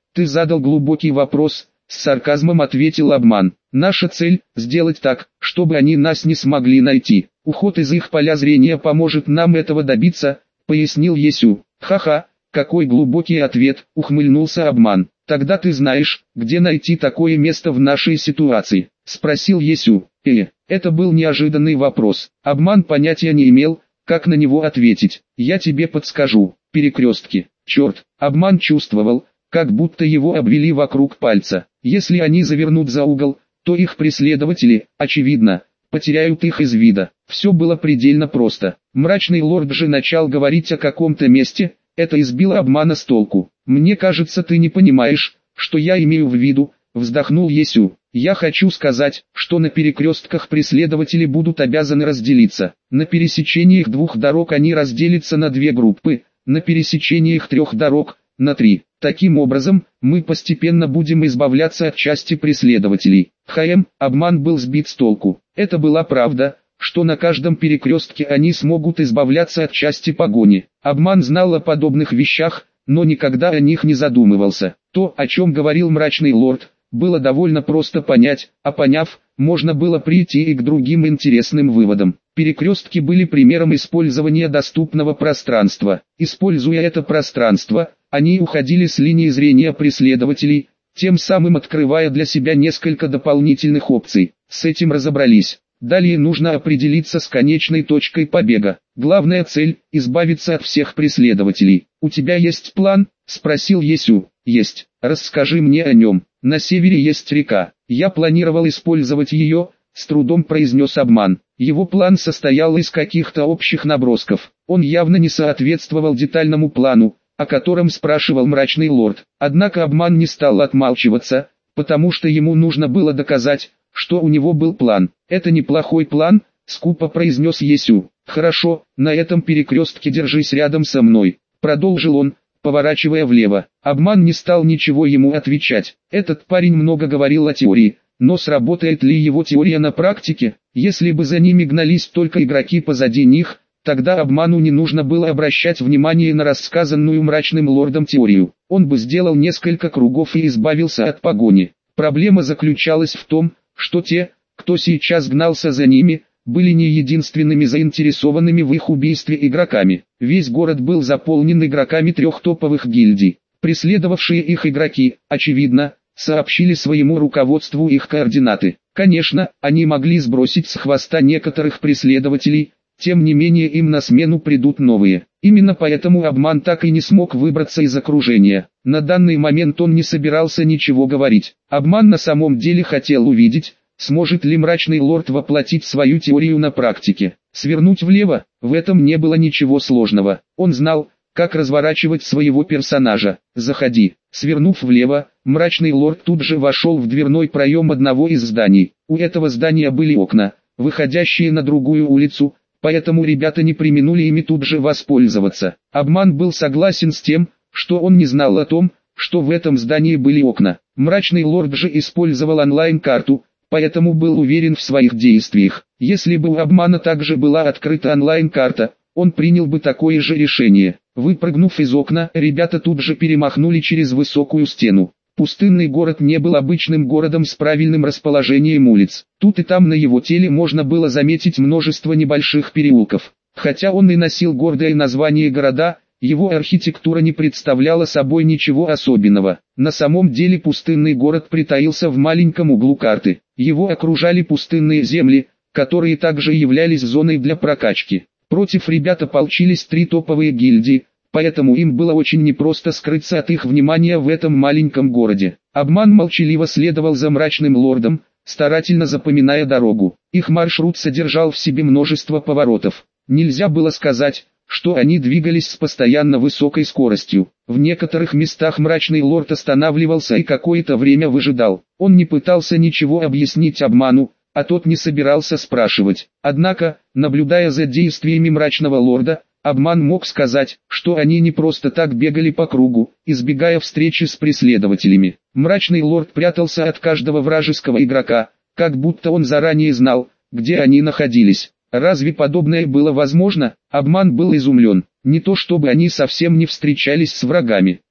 Ты задал глубокий вопрос, с сарказмом ответил Обман. Наша цель – сделать так, чтобы они нас не смогли найти. Уход из их поля зрения поможет нам этого добиться, пояснил Есю. Ха-ха, какой глубокий ответ, ухмыльнулся Обман. Тогда ты знаешь, где найти такое место в нашей ситуации, спросил Есю. Э, это был неожиданный вопрос. Обман понятия не имел, как на него ответить. Я тебе подскажу. Перекрестки. Черт, Обман чувствовал, как будто его обвели вокруг пальца. Если они завернут за угол, то их преследователи, очевидно, потеряют их из вида. Все было предельно просто. Мрачный лорд же начал говорить о каком-то месте, это избило Обмана с толку. «Мне кажется, ты не понимаешь, что я имею в виду», — вздохнул Есю. «Я хочу сказать, что на перекрестках преследователи будут обязаны разделиться. На пересечении их двух дорог они разделятся на две группы, на пересечении их трех дорог — на три. Таким образом, мы постепенно будем избавляться от части преследователей». ХМ, Обман был сбит с толку. Это была правда, что на каждом перекрестке они смогут избавляться от части погони. Обман знал о подобных вещах, но никогда о них не задумывался. То, о чем говорил Мрачный лорд, было довольно просто понять, а поняв, можно было прийти и к другим интересным выводам. Перекрестки были примером использования доступного пространства. Используя это пространство, они уходили с линии зрения преследователей, тем самым открывая для себя несколько дополнительных опций. С этим разобрались. Далее нужно определиться с конечной точкой побега. Главная цель – избавиться от всех преследователей. «У тебя есть план?» – спросил Есю. «Есть. Расскажи мне о нем. На севере есть река. Я планировал использовать ее», – с трудом произнес Обман. Его план состоял из каких-то общих набросков. Он явно не соответствовал детальному плану, о котором спрашивал Мрачный лорд. Однако Обман не стал отмалчиваться, потому что ему нужно было доказать, что у него был план. «Это неплохой план», — скупо произнес Есю. «Хорошо, на этом перекрестке держись рядом со мной», — продолжил он, поворачивая влево. Обман не стал ничего ему отвечать. Этот парень много говорил о теории, но сработает ли его теория на практике? Если бы за ними гнались только игроки позади них, тогда Обману не нужно было обращать внимание на рассказанную Мрачным лордом теорию. Он бы сделал несколько кругов и избавился от погони. Проблема заключалась в том, что те, кто сейчас гнался за ними, были не единственными заинтересованными в их убийстве игроками. Весь город был заполнен игроками трех топовых гильдий. Преследовавшие их игроки, очевидно, сообщили своему руководству их координаты. Конечно, они могли сбросить с хвоста некоторых преследователей, тем не менее им на смену придут новые. Именно поэтому Обман так и не смог выбраться из окружения. На данный момент он не собирался ничего говорить. Обман на самом деле хотел увидеть, сможет ли Мрачный лорд воплотить свою теорию на практике. Свернуть влево, в этом не было ничего сложного. Он знал, как разворачивать своего персонажа. «Заходи». Свернув влево, Мрачный лорд тут же вошел в дверной проем одного из зданий. У этого здания были окна, выходящие на другую улицу, поэтому ребята не преминули ими тут же воспользоваться. Обман был согласен с тем, что он не знал о том, что в этом здании были окна. Мрачный лорд же использовал онлайн-карту, поэтому был уверен в своих действиях. Если бы у Обмана также была открыта онлайн-карта, он принял бы такое же решение. Выпрыгнув из окна, ребята тут же перемахнули через высокую стену. Пустынный город не был обычным городом с правильным расположением улиц. Тут и там на его теле можно было заметить множество небольших переулков. Хотя он и носил гордое название города, его архитектура не представляла собой ничего особенного. На самом деле пустынный город притаился в маленьком углу карты. Его окружали пустынные земли, которые также являлись зоной для прокачки. Против ребят ополчились три топовые гильдии, поэтому им было очень непросто скрыться от их внимания в этом маленьком городе. Обман молчаливо следовал за Мрачным лордом, старательно запоминая дорогу. Их маршрут содержал в себе множество поворотов. Нельзя было сказать, что они двигались с постоянно высокой скоростью. В некоторых местах Мрачный лорд останавливался и какое-то время выжидал. Он не пытался ничего объяснить Обману, а тот не собирался спрашивать. Однако, наблюдая за действиями Мрачного лорда, Обман мог сказать, что они не просто так бегали по кругу, избегая встречи с преследователями. Мрачный лорд прятался от каждого вражеского игрока, как будто он заранее знал, где они находились. Разве подобное было возможно? Обман был изумлен. Не то чтобы они совсем не встречались с врагами.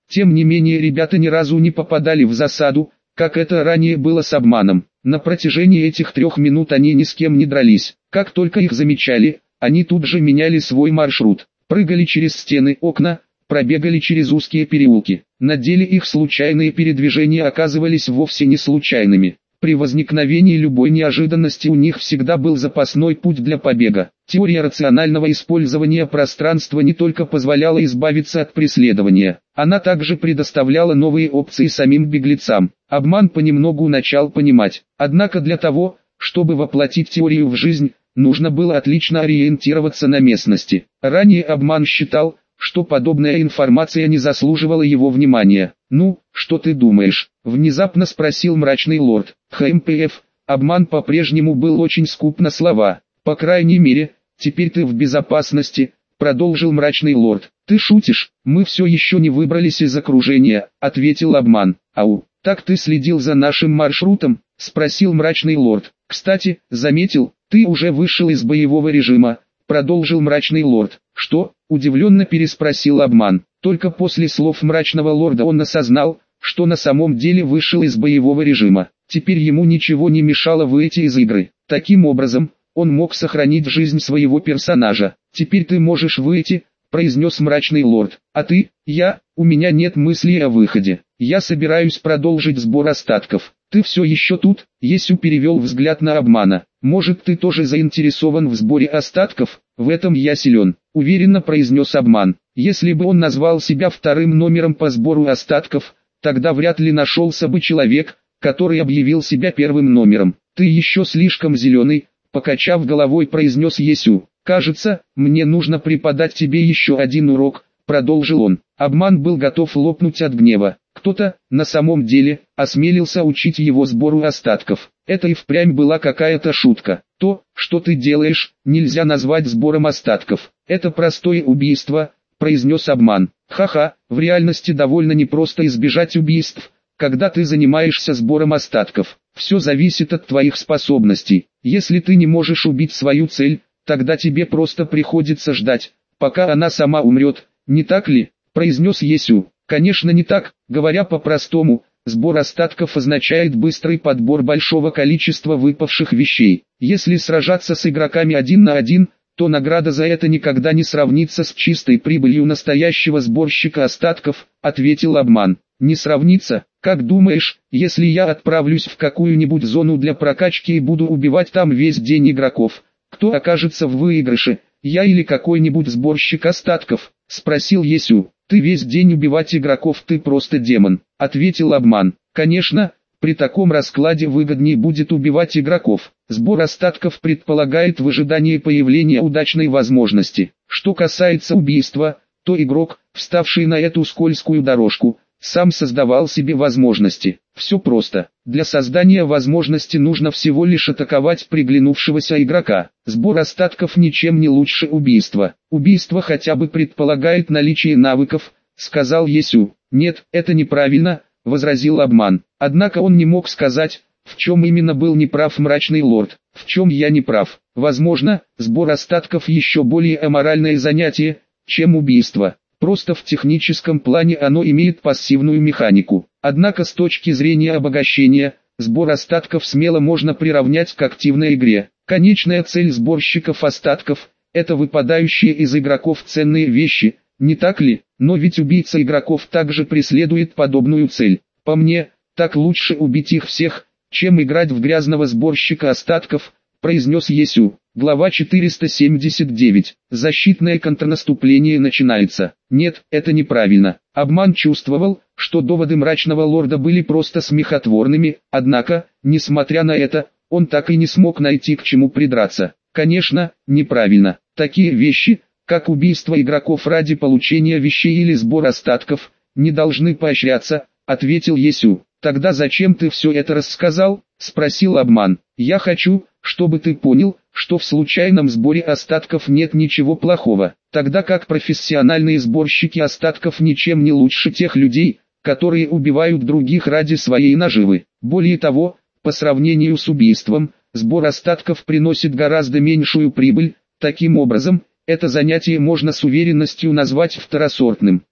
Тем не менее ребята ни разу не попадали в засаду, как это ранее было с обманом. На протяжении этих трех минут они ни с кем не дрались. Как только их замечали, они тут же меняли свой маршрут, прыгали через стены, окна, пробегали через узкие переулки. На деле их случайные передвижения оказывались вовсе не случайными. При возникновении любой неожиданности у них всегда был запасной путь для побега. Теория рационального использования пространства не только позволяла избавиться от преследования, она также предоставляла новые опции самим беглецам. Обман понемногу начал понимать. Однако для того, чтобы воплотить теорию в жизнь, нужно было отлично ориентироваться на местности. Ранее обман считал, что подобная информация не заслуживала его внимания. «Ну, что ты думаешь?» – внезапно спросил мрачный лорд. ХМПФ, обман по-прежнему был очень скуп на слова. «По крайней мере, теперь ты в безопасности», – продолжил мрачный лорд. «Ты шутишь? Мы все еще не выбрались из окружения», – ответил обман. «Ау, так ты следил за нашим маршрутом?» – спросил мрачный лорд. «Кстати, заметил, ты уже вышел из боевого режима», – продолжил мрачный лорд. «Что?» – удивленно переспросил обман. Только после слов мрачного лорда он осознал, что на самом деле вышел из боевого режима. Теперь ему ничего не мешало выйти из игры. Таким образом, он мог сохранить жизнь своего персонажа. «Теперь ты можешь выйти», – произнес мрачный лорд. «А ты?» «Я? У меня нет мыслей о выходе. Я собираюсь продолжить сбор остатков». «Ты все еще тут?» – Есю перевел взгляд на обмана. «Может, ты тоже заинтересован в сборе остатков? В этом я силен», – уверенно произнес обман. Если бы он назвал себя вторым номером по сбору остатков, тогда вряд ли нашелся бы человек, который объявил себя первым номером. «Ты еще слишком зеленый», – покачав головой произнес Есю. «Кажется, мне нужно преподать тебе еще один урок», – продолжил он. Обман был готов лопнуть от гнева. Кто-то, на самом деле, осмелился учить его сбору остатков. Это и впрямь была какая-то шутка. «То, что ты делаешь, нельзя назвать сбором остатков. Это простое убийство», – произнес обман. «Ха-ха, в реальности довольно непросто избежать убийств, когда ты занимаешься сбором остатков. Все зависит от твоих способностей. Если ты не можешь убить свою цель, тогда тебе просто приходится ждать, пока она сама умрет, не так ли?» – произнес Есю. «Конечно не так, говоря по-простому, сбор остатков означает быстрый подбор большого количества выпавших вещей. Если сражаться с игроками один на один, то награда за это никогда не сравнится с чистой прибылью настоящего сборщика остатков», — ответил обман. «Не сравнится? Как думаешь, если я отправлюсь в какую-нибудь зону для прокачки и буду убивать там весь день игроков, кто окажется в выигрыше, я или какой-нибудь сборщик остатков?» — спросил Есю. «Ты весь день убивать игроков, ты просто демон», — ответил обман. «Конечно, при таком раскладе выгоднее будет убивать игроков. Сбор остатков предполагает выжидание появления удачной возможности. Что касается убийства, то игрок, вставший на эту скользкую дорожку, сам создавал себе возможности. Все просто. Для создания возможности нужно всего лишь атаковать приглянувшегося игрока. Сбор остатков ничем не лучше убийства. Убийство хотя бы предполагает наличие навыков», — сказал Есю. «Нет, это неправильно», — возразил обман. Однако он не мог сказать, в чем именно был неправ мрачный лорд. «В чем я не прав? Возможно, сбор остатков еще более аморальное занятие, чем убийство. Просто в техническом плане оно имеет пассивную механику. Однако с точки зрения обогащения, сбор остатков смело можно приравнять к активной игре. Конечная цель сборщиков остатков – это выпадающие из игроков ценные вещи, не так ли? Но ведь убийца игроков также преследует подобную цель. По мне, так лучше убить их всех, чем играть в грязного сборщика остатков», – произнес Есю. Глава четыреста семьдесят девять. Защитное контрнаступление начинается. Нет, это неправильно. Обман чувствовал, что доводы мрачного лорда были просто смехотворными, однако, несмотря на это, он так и не смог найти к чему придраться. Конечно, неправильно. Такие вещи, как убийство игроков ради получения вещей или сбор остатков, не должны поощряться, ответил Есю. «Тогда зачем ты все это рассказал?» – спросил обман. «Я хочу, чтобы ты понял, что в случайном сборе остатков нет ничего плохого, тогда как профессиональные сборщики остатков ничем не лучше тех людей, которые убивают других ради своей наживы. Более того, по сравнению с убийством, сбор остатков приносит гораздо меньшую прибыль. Таким образом, это занятие можно с уверенностью назвать второсортным.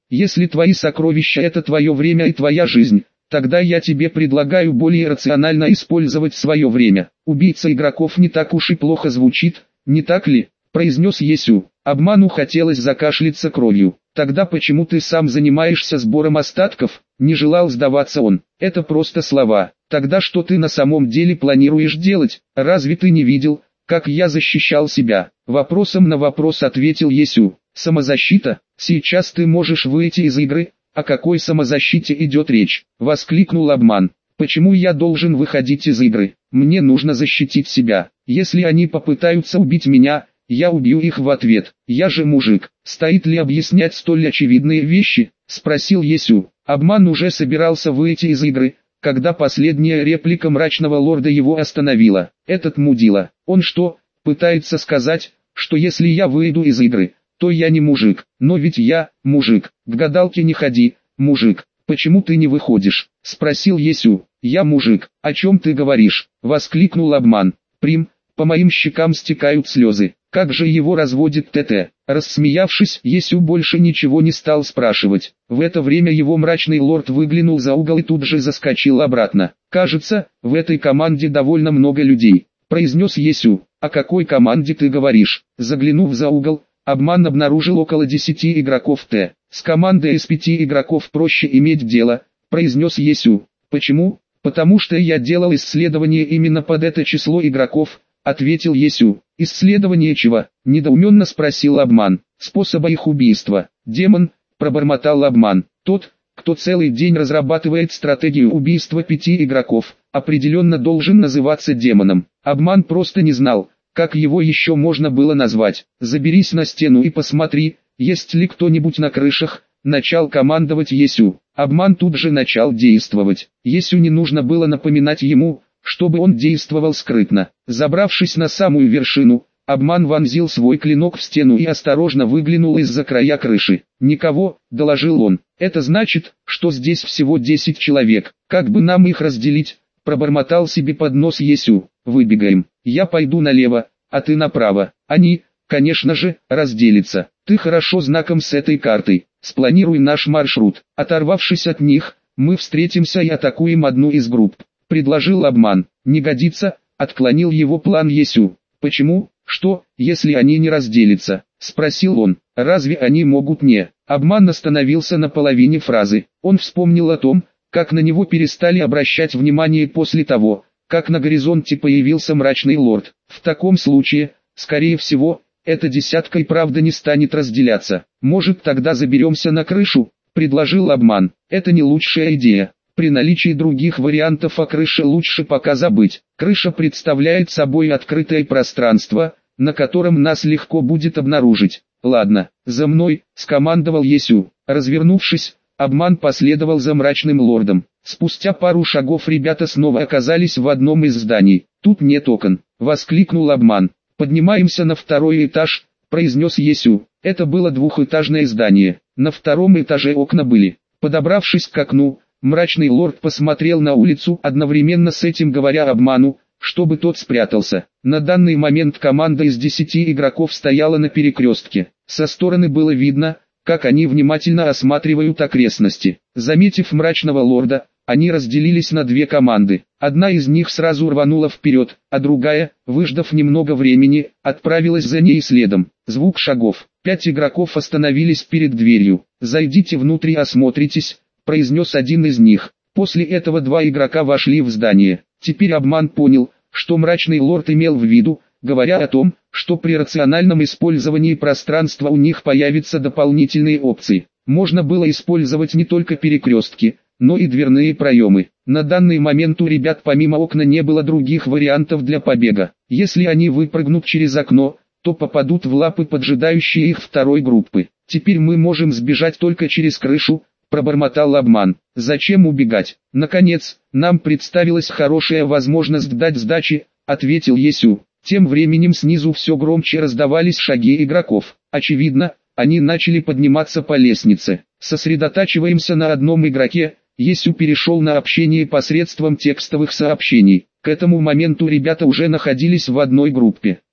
Если твои сокровища — это твое время и твоя жизнь, тогда я тебе предлагаю более рационально использовать свое время. Убийца игроков не так уж и плохо звучит, не так ли? Произнес Есю. Обману хотелось закашляться кровью. Тогда почему ты сам занимаешься сбором остатков? Не желал сдаваться он. Это просто слова. Тогда что ты на самом деле планируешь делать? Разве ты не видел, как я защищал себя? Вопросом на вопрос ответил Есю. Самозащита? Сейчас ты можешь выйти из игры. О какой самозащите идет речь? Воскликнул Обман. Почему я должен выходить из игры? Мне нужно защитить себя. Если они попытаются убить меня, я убью их в ответ. Я же мужик. Стоит ли объяснять столь очевидные вещи? Спросил Есю. Обман уже собирался выйти из игры, когда последняя реплика мрачного лорда его остановила. Этот мудила. Он что, пытается сказать, что если я выйду из игры, то я не мужик? Но ведь я, мужик. К гадалке не ходи, мужик. Почему ты не выходишь? Спросил Есю. Я мужик. О чем ты говоришь? Воскликнул Обман. Прим, по моим щекам стекают слезы. Как же его разводит ТТ? Рассмеявшись, Есю больше ничего не стал спрашивать. В это время его мрачный лорд выглянул за угол и тут же заскочил обратно. «Кажется, в этой команде довольно много людей», — произнес Есю. «О какой команде ты говоришь?» Заглянув за угол, Обман обнаружил около десяти игроков Т. «С командой из пяти игроков проще иметь дело», — произнес Есю. «Почему?» «Потому что я делал исследование именно под это число игроков», — ответил Есю. «Исследование чего?» — недоуменно спросил Обман. «Способа их убийства». «Демон», — пробормотал Обман. «Тот, кто целый день разрабатывает стратегию убийства пяти игроков, определенно должен называться демоном». Обман просто не знал, как его еще можно было назвать. «Заберись на стену и посмотри, есть ли кто-нибудь на крышах», — начал командовать Есю. Обман тут же начал действовать. Есю не нужно было напоминать ему, чтобы он действовал скрытно. Забравшись на самую вершину, Обман вонзил свой клинок в стену и осторожно выглянул из-за края крыши. «Никого», — доложил он. «Это значит, что здесь всего десять человек. Как бы нам их разделить?» — пробормотал себе под нос Есю. «Выбегаем. Я пойду налево, а ты направо. Они, конечно же, разделятся. Ты хорошо знаком с этой картой. Спланируй наш маршрут. Оторвавшись от них, мы встретимся и атакуем одну из групп», — предложил Обман. «Не годится», — отклонил его план Есю. «Почему? Что, если они не разделятся?» — спросил он. «Разве они могут не?» Обман остановился на половине фразы. Он вспомнил о том, как на него перестали обращать внимание после того, как на горизонте появился мрачный лорд. В таком случае, скорее всего, эта десятка и правда не станет разделяться. «Может, тогда заберемся на крышу?» — предложил Обман. «Это не лучшая идея. При наличии других вариантов о крыше лучше пока забыть. Крыша представляет собой открытое пространство, на котором нас легко будет обнаружить». «Ладно, за мной», — скомандовал Есю. Развернувшись, Обман последовал за мрачным лордом. Спустя пару шагов ребята снова оказались в одном из зданий. «Тут нет окон», — воскликнул Обман. «Поднимаемся на второй этаж», — произнес Есю. Это было двухэтажное здание. На втором этаже окна были. Подобравшись к окну, мрачный лорд посмотрел на улицу, одновременно с этим говоря Обману, чтобы тот спрятался. На данный момент команда из десяти игроков стояла на перекрестке. Со стороны было видно, как они внимательно осматривают окрестности. Заметив мрачного лорда, они разделились на две команды. Одна из них сразу рванула вперед, а другая, выждав немного времени, отправилась за ней следом. Звук шагов. Пять игроков остановились перед дверью. «Зайдите внутрь и осмотритесь», — произнес один из них. После этого два игрока вошли в здание. Теперь Обман понял, что мрачный лорд имел в виду, говоря о том, что при рациональном использовании пространства у них появятся дополнительные опции. Можно было использовать не только перекрестки, но и дверные проемы. На данный момент у ребят помимо окна не было других вариантов для побега. Если они выпрыгнут через окно, то попадут в лапы поджидающие их второй группы. «Теперь мы можем сбежать только через крышу», — пробормотал Обман. «Зачем убегать? Наконец, нам представилась хорошая возможность дать сдачи», — ответил Есю. Тем временем снизу все громче раздавались шаги игроков. Очевидно, они начали подниматься по лестнице. «Сосредотачиваемся на одном игроке», — Есю перешел на общение посредством текстовых сообщений. К этому моменту ребята уже находились в одной группе.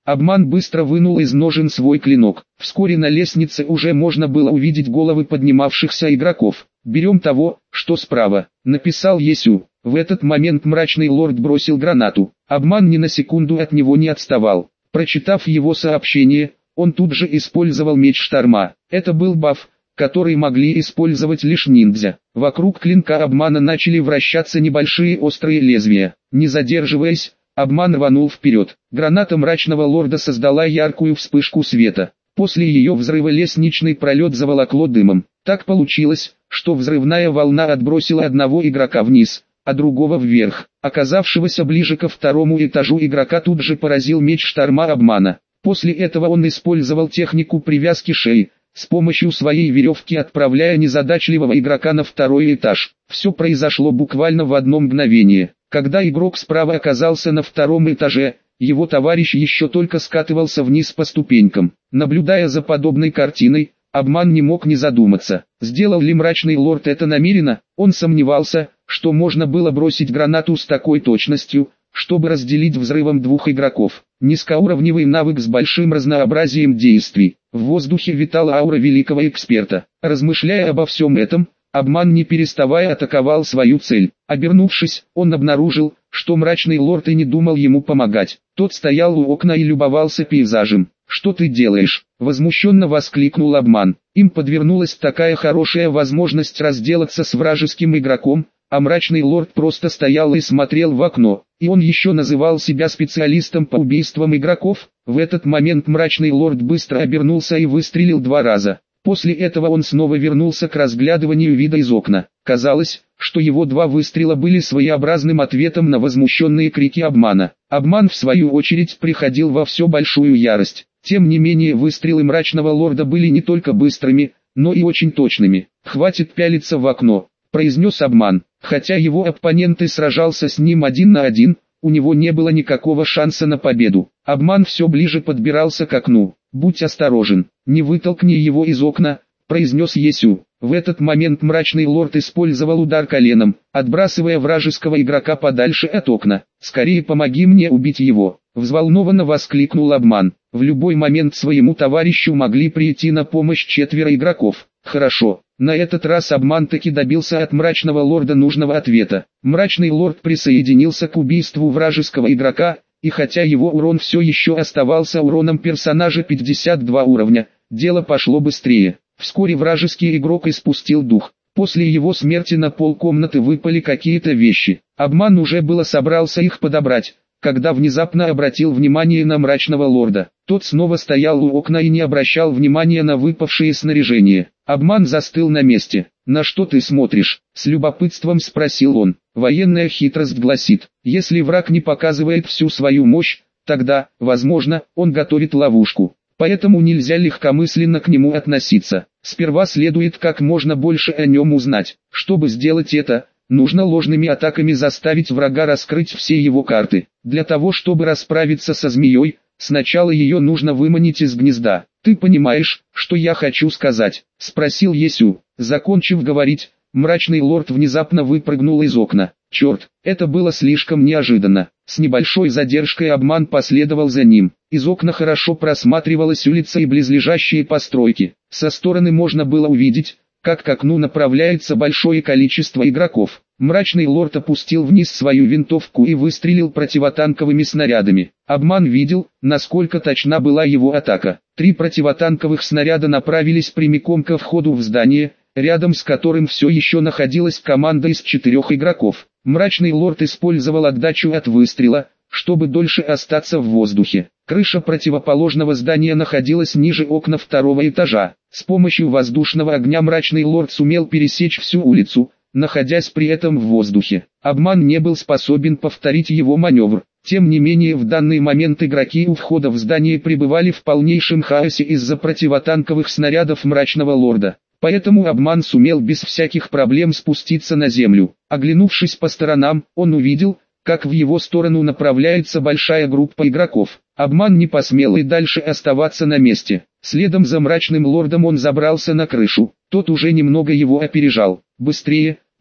Обман быстро вынул из ножен свой клинок. Вскоре на лестнице уже можно было увидеть головы поднимавшихся игроков. «Берем того, что справа», — написал Есю. В этот момент мрачный лорд бросил гранату. Обман ни на секунду от него не отставал. Прочитав его сообщение, он тут же использовал меч шторма. Это был баф, который могли использовать лишь ниндзя. Вокруг клинка обмана начали вращаться небольшие острые лезвия. Не задерживаясь, обман рванул вперед. Граната мрачного лорда создала яркую вспышку света. После ее взрыва лестничный пролет заволокло дымом. Так получилось, что взрывная волна отбросила одного игрока вниз, а другого вверх. Оказавшегося ближе ко второму этажу игрока тут же поразил меч шторма обмана. После этого он использовал технику привязки шеи, с помощью своей веревки отправляя незадачливого игрока на второй этаж. Все произошло буквально в одно мгновение. Когда игрок справа оказался на втором этаже, его товарищ еще только скатывался вниз по ступенькам. Наблюдая за подобной картиной, обман не мог не задуматься. Сделал ли мрачный лорд это намеренно? Он сомневался, что можно было бросить гранату с такой точностью, чтобы разделить взрывом двух игроков. Низкоуровневый навык с большим разнообразием действий. В воздухе витала аура великого эксперта. Размышляя обо всем этом, обман не переставая атаковал свою цель. Обернувшись, он обнаружил, что мрачный лорд и не думал ему помогать. Тот стоял у окна и любовался пейзажем. «Что ты делаешь?» — возмущенно воскликнул обман. Им подвернулась такая хорошая возможность разделаться с вражеским игроком, а мрачный лорд просто стоял и смотрел в окно. И он еще называл себя специалистом по убийствам игроков. В этот момент мрачный лорд быстро обернулся и выстрелил два раза. После этого он снова вернулся к разглядыванию вида из окна. Казалось, что его два выстрела были своеобразным ответом на возмущенные крики обмана. Обман в свою очередь приходил во все большую ярость. Тем не менее выстрелы мрачного лорда были не только быстрыми, но и очень точными. «Хватит пялиться в окно», — произнес обман. Хотя его оппонент и сражался с ним один на один, у него не было никакого шанса на победу. Обман все ближе подбирался к окну. «Будь осторожен, не вытолкни его из окна», — произнес Есю. В этот момент мрачный лорд использовал удар коленом, отбрасывая вражеского игрока подальше от окна. «Скорее помоги мне убить его», — взволнованно воскликнул обман. В любой момент своему товарищу могли прийти на помощь четверо игроков. Хорошо, на этот раз обман таки добился от мрачного лорда нужного ответа. Мрачный лорд присоединился к убийству вражеского игрока, и хотя его урон все еще оставался уроном персонажа пятьдесят два уровня, дело пошло быстрее. Вскоре вражеский игрок испустил дух. После его смерти на пол комнаты выпали какие-то вещи. Обман уже было собрался их подобрать, когда внезапно обратил внимание на мрачного лорда. Тот снова стоял у окна и не обращал внимания на выпавшее снаряжение. Обман застыл на месте. «На что ты смотришь?» — с любопытством спросил он. Военная хитрость гласит, если враг не показывает всю свою мощь, тогда, возможно, он готовит ловушку. Поэтому нельзя легкомысленно к нему относиться. Сперва следует как можно больше о нем узнать. Чтобы сделать это, нужно ложными атаками заставить врага раскрыть все его карты. Для того, чтобы расправиться со змеей, сначала ее нужно выманить из гнезда. «Ты понимаешь, что я хочу сказать?» — спросил Есю. Закончив говорить, мрачный лорд внезапно выпрыгнул из окна. Черт, это было слишком неожиданно. С небольшой задержкой обман последовал за ним. Из окна хорошо просматривалась улица и близлежащие постройки. Со стороны можно было увидеть, как к окну направляется большое количество игроков. Мрачный лорд опустил вниз свою винтовку и выстрелил противотанковыми снарядами. Обман видел, насколько точна была его атака. Три противотанковых снаряда направились прямиком ко входу в здание, рядом с которым все еще находилась команда из четырех игроков. Мрачный лорд использовал отдачу от выстрела, чтобы дольше остаться в воздухе. Крыша противоположного здания находилась ниже окна второго этажа. С помощью воздушного огня мрачный лорд сумел пересечь всю улицу, находясь при этом в воздухе. Обман не был способен повторить его маневр. Тем не менее в данный момент игроки у входа в здание пребывали в полнейшем хаосе из-за противотанковых снарядов мрачного лорда. Поэтому обман сумел без всяких проблем спуститься на землю. Оглянувшись по сторонам, он увидел, как в его сторону направляется большая группа игроков. Обман не посмел и дальше оставаться на месте. Следом за мрачным лордом он забрался на крышу. Тот уже немного его опережал. «Быстрее!»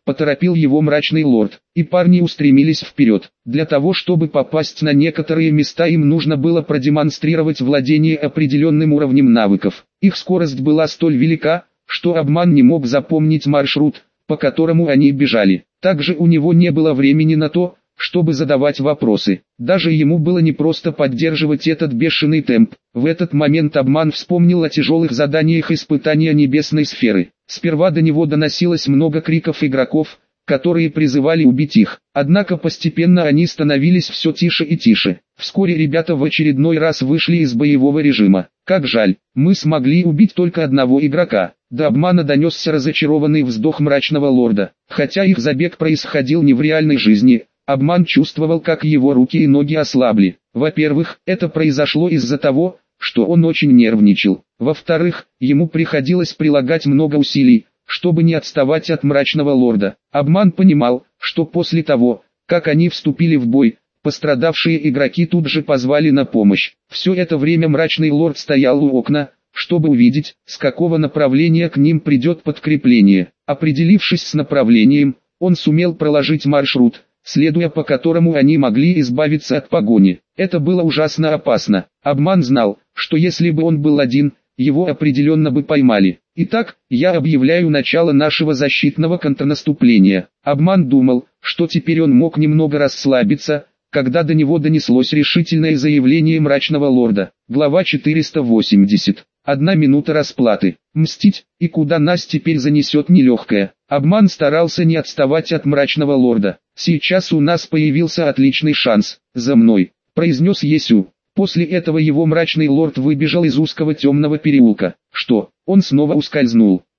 поторопил его мрачный лорд, и парни устремились вперед. Для того, чтобы попасть на некоторые места, им нужно было продемонстрировать владение определенным уровнем навыков. Их скорость была столь велика, что обман не мог запомнить маршрут, по которому они бежали. Также у него не было времени на то, чтобы задавать вопросы. Даже ему было непросто поддерживать этот бешеный темп. В этот момент обман вспомнил о тяжелых заданиях испытания небесной сферы. Сперва до него доносилось много криков игроков, которые призывали убить их. Однако постепенно они становились все тише и тише. Вскоре ребята в очередной раз вышли из боевого режима. Как жаль, мы смогли убить только одного игрока. До обмана донесся разочарованный вздох мрачного лорда. Хотя их забег происходил не в реальной жизни, обман чувствовал, как его руки и ноги ослабли. Во-первых, это произошло из-за того, что он очень нервничал. Во-вторых, ему приходилось прилагать много усилий, чтобы не отставать от мрачного лорда. Обман понимал, что после того, как они вступили в бой, пострадавшие игроки тут же позвали на помощь. Все это время мрачный лорд стоял у окна, чтобы увидеть, с какого направления к ним придет подкрепление. Определившись с направлением, он сумел проложить маршрут, следуя по которому они могли избавиться от погони. Это было ужасно опасно. Обман знал, что если бы он был один, его определенно бы поймали. Итак, я объявляю начало нашего защитного контрнаступления. Обман думал, что теперь он мог немного расслабиться, когда до него донеслось решительное заявление мрачного лорда. Глава четыреста восемьдесят. Одна минута расплаты. Мстить, и куда нас теперь занесет нелегкое. Обман старался не отставать от мрачного лорда. Сейчас у нас появился отличный шанс. За мной, произнес Есю. После этого его мрачный лорд выбежал из узкого темного переулка. Что, он снова ускользнул?